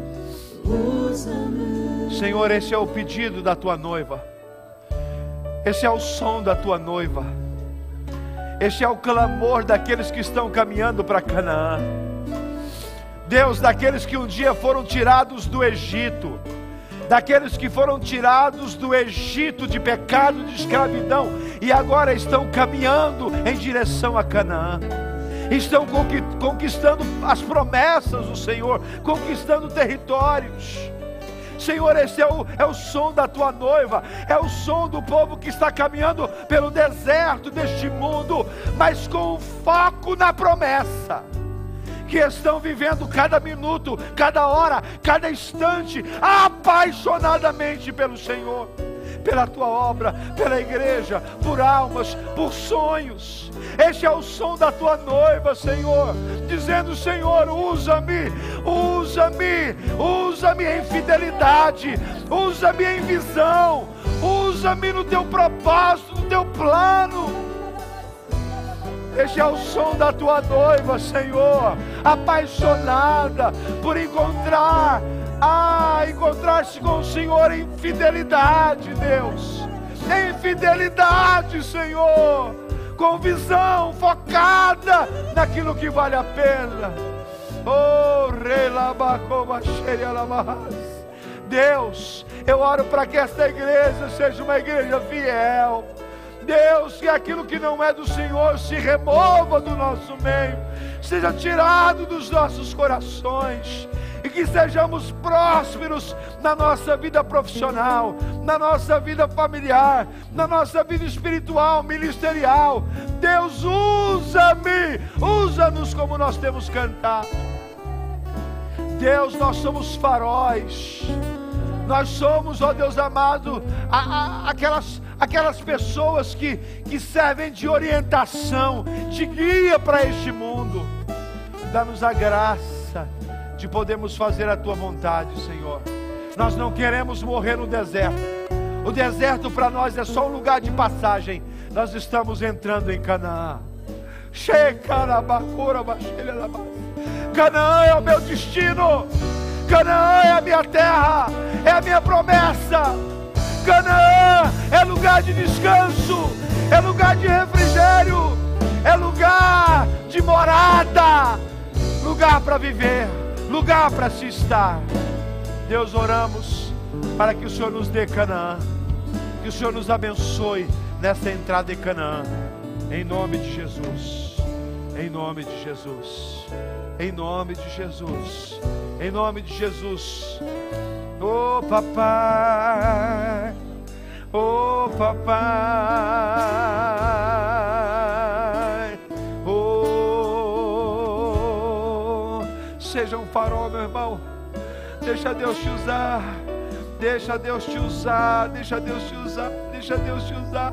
usa-me. Senhor, esse é o pedido da tua noiva. Esse é o som da tua noiva. Este é o clamor daqueles que estão caminhando para Canaã. Deus, daqueles que um dia foram tirados do Egito, daqueles que foram tirados do Egito de pecado, de escravidão, e agora estão caminhando em direção a Canaã. Estão conquistando as promessas do Senhor, conquistando territórios. Senhor, esse é o, é o som da tua noiva, é o som do povo que está caminhando pelo deserto deste mundo, mas com foco na promessa, que estão vivendo cada minuto, cada hora, cada instante, apaixonadamente pelo Senhor, pela tua obra, pela igreja, por almas, por sonhos. Este é o som da tua noiva, Senhor, dizendo: Senhor, usa-me, usa-me, usa-me em fidelidade, usa-me em visão, usa-me no teu propósito, no teu plano. Este é o som da tua noiva, Senhor, apaixonada por encontrar, ah, encontrar-se com o Senhor em fidelidade, Deus, em fidelidade, Senhor, com visão focada naquilo que vale a pena. Oh, Deus, eu oro para que esta igreja seja uma igreja fiel. Deus, que aquilo que não é do Senhor se remova do nosso meio, seja tirado dos nossos corações, e que sejamos prósperos na nossa vida profissional, na nossa vida familiar, na nossa vida espiritual, ministerial. Deus, usa-me, usa-nos como nós temos cantado. Deus, nós somos faróis, nós somos, ó Deus amado, a, a, aquelas, aquelas pessoas que, que servem de orientação, de guia para este mundo. Dá-nos a graça de podermos fazer a tua vontade, Senhor. Nós não queremos morrer no deserto. O deserto para nós é só um lugar de passagem. Nós estamos entrando em Canaã. Canaã é o meu destino. Canaã é a minha terra, é a minha promessa. Canaã é lugar de descanso, é lugar de refrigério, é lugar de morada, lugar para viver, lugar para se estar. Deus, oramos para que o Senhor nos dê Canaã, que o Senhor nos abençoe nessa entrada em Canaã, em nome de Jesus, em nome de Jesus, em nome de Jesus, em nome de Jesus. Oh papai, oh papai, oh, seja um farol, meu irmão. Deixa Deus te usar, deixa Deus te usar, deixa Deus te usar, deixa Deus te usar.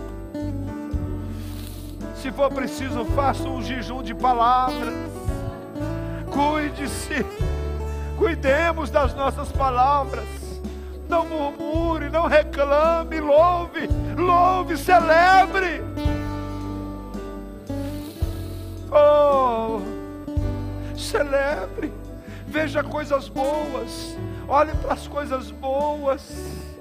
Se for preciso, faça um jejum de palavras. Cuide-se, cuidemos das nossas palavras. Não murmure, não reclame, louve, louve, celebre. Oh, celebre, veja coisas boas, olhe para as coisas boas.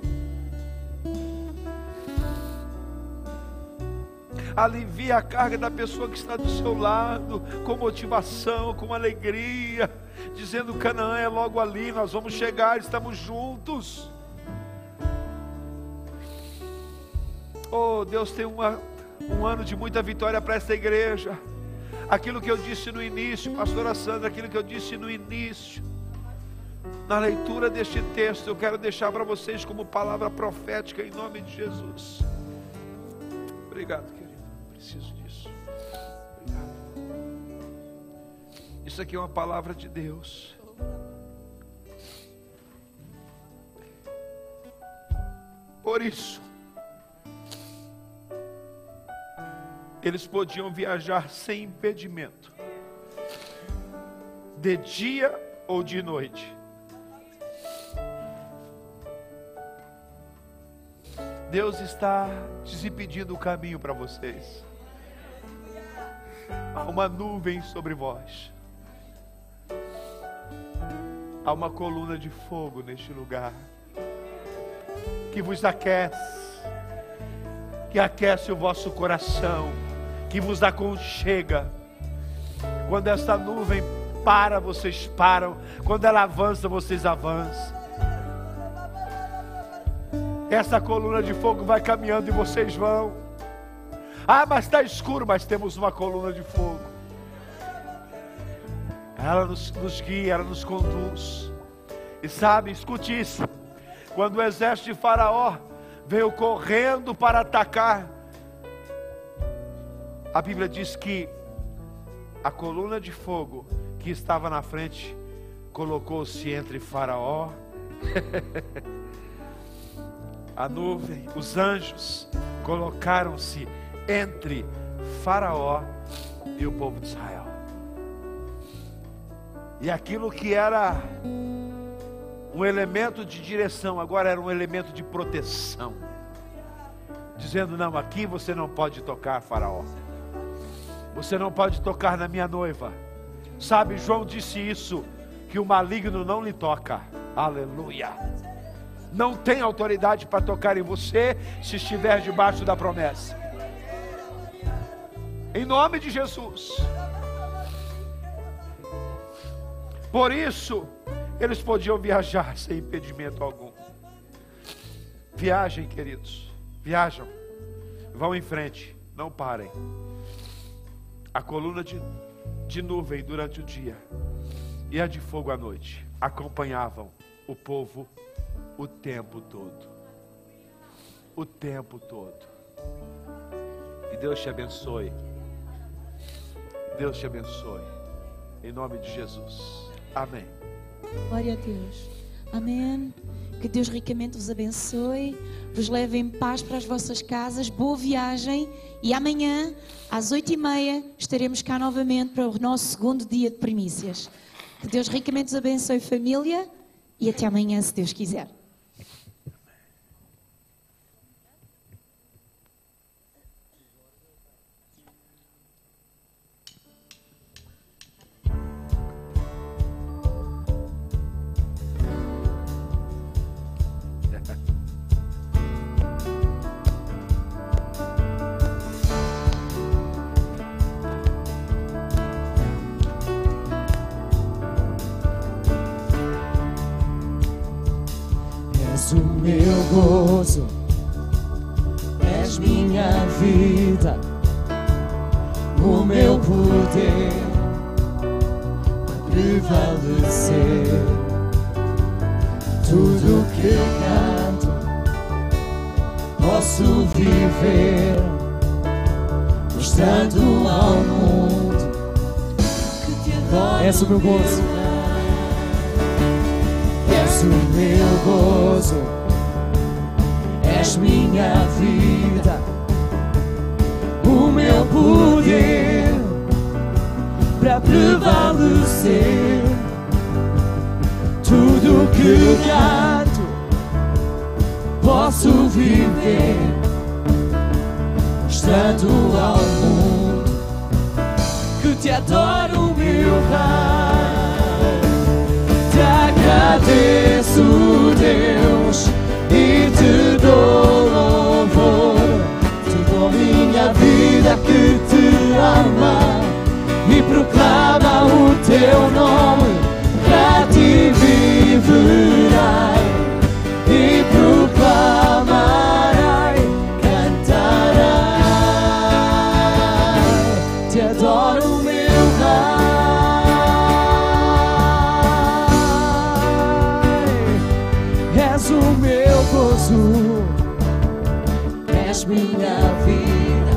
Alivie a carga da pessoa que está do seu lado, com motivação, com alegria, dizendo: Canaã é logo ali, nós vamos chegar, estamos juntos. Oh, Deus tem uma, um ano de muita vitória para essa igreja. Aquilo que eu disse no início, pastora Sandra, aquilo que eu disse no início, na leitura deste texto, eu quero deixar para vocês como palavra profética, em nome de Jesus. Obrigado, querido. Preciso disso. Obrigado. Isso aqui é uma palavra de Deus. Por isso, eles podiam viajar sem impedimento. de dia ou de noite. Deus está desimpedindo o caminho para vocês. Há uma nuvem sobre vós. Há uma coluna de fogo neste lugar, que vos aquece, que aquece o vosso coração, que vos aconchega. Quando essa nuvem para, vocês param. Quando ela avança, vocês avançam. Essa coluna de fogo vai caminhando e vocês vão. Ah, mas está escuro, mas temos uma coluna de fogo. Ela nos, nos guia, ela nos conduz. E sabe, escute isso. Quando o exército de Faraó veio correndo para atacar, a Bíblia diz que a coluna de fogo que estava na frente colocou-se entre Faraó, a nuvem, os anjos colocaram-se entre Faraó e o povo de Israel. E aquilo que era um elemento de direção, agora era um elemento de proteção. Dizendo, não, aqui você não pode tocar, Faraó. Você não pode tocar na minha noiva. Sabe, João disse isso, que o maligno não lhe toca. Aleluia. Não tem autoridade para tocar em você, se estiver debaixo da promessa. Em nome de Jesus. Por isso, eles podiam viajar sem impedimento algum. Viajem, queridos. Viajam. Vão em frente. Não parem. A coluna de, de nuvem durante o dia e a de fogo à noite acompanhavam o povo o tempo todo. O tempo todo. E Deus te abençoe. Deus te abençoe. Em nome de Jesus. Amém. Glória a Deus. Amém. Que Deus ricamente vos abençoe, vos leve em paz para as vossas casas, boa viagem, e amanhã às oito e meia estaremos cá novamente para o nosso segundo dia de primícias. Que Deus ricamente vos abençoe, família, e até amanhã, se Deus quiser. És o meu gozo, és minha vida, o meu poder a prevalecer. Tudo que canto posso viver, mostrando ao mundo que te adoro. És o meu gozo. És o meu gozo, és minha vida, o meu poder para prevalecer. Tudo que canto posso viver, mostrando ao mundo que te adoro, meu Pai. Agradeço, Deus, e te dou louvor. Te dou minha vida que te ama e proclama o teu nome. Para ti viverei e proclamarei, cantarei. Te adoro, meu Pai. O meu gozo, és minha vida,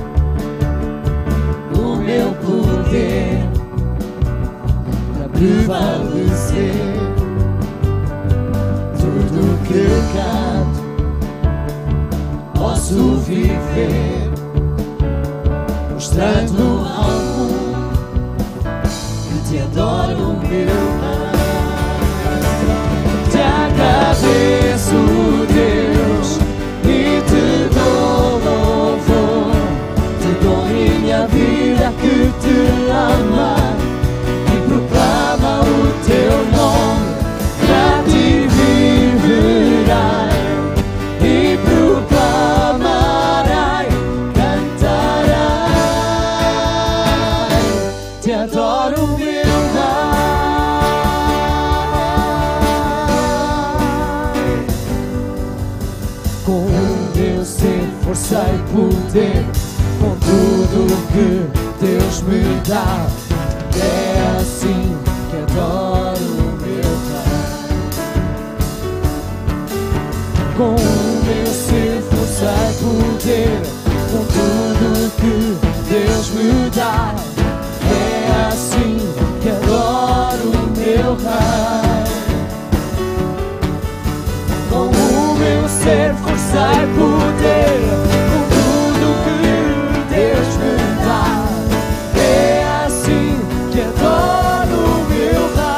o meu poder para prevalecer. Tudo que canto posso viver, mostrando ao mundo que te adoro, meu Pai. Te agradeço, Deus, e te dou louvor. Te dou minha vida que te ama e proclama o teu nome. Pra ti viverei e proclamarei, cantarei. Te adoro, meu Pai. Com o meu ser, força e poder, com tudo que Deus me dá, é assim que adoro o meu Pai. Com o meu ser, força e poder, com tudo que Deus me dá, é assim que adoro o meu Pai. Com o meu ser, força e poder, com tudo que Deus me dá, é assim que adoro o meu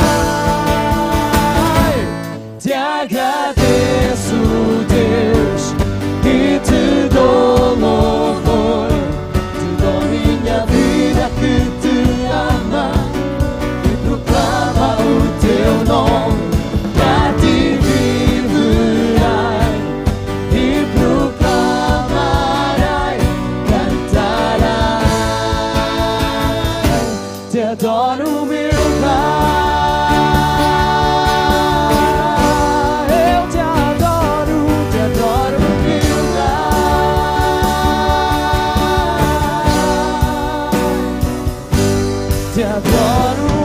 Pai. Te agradeço, Deus, e te dou louvor. Te dou minha vida que te ama e proclama o teu nome. Pra ti viverei e proclamarei, cantarei. Te adoro, meu Pai. Eu te adoro, te adoro, meu Pai. Te adoro.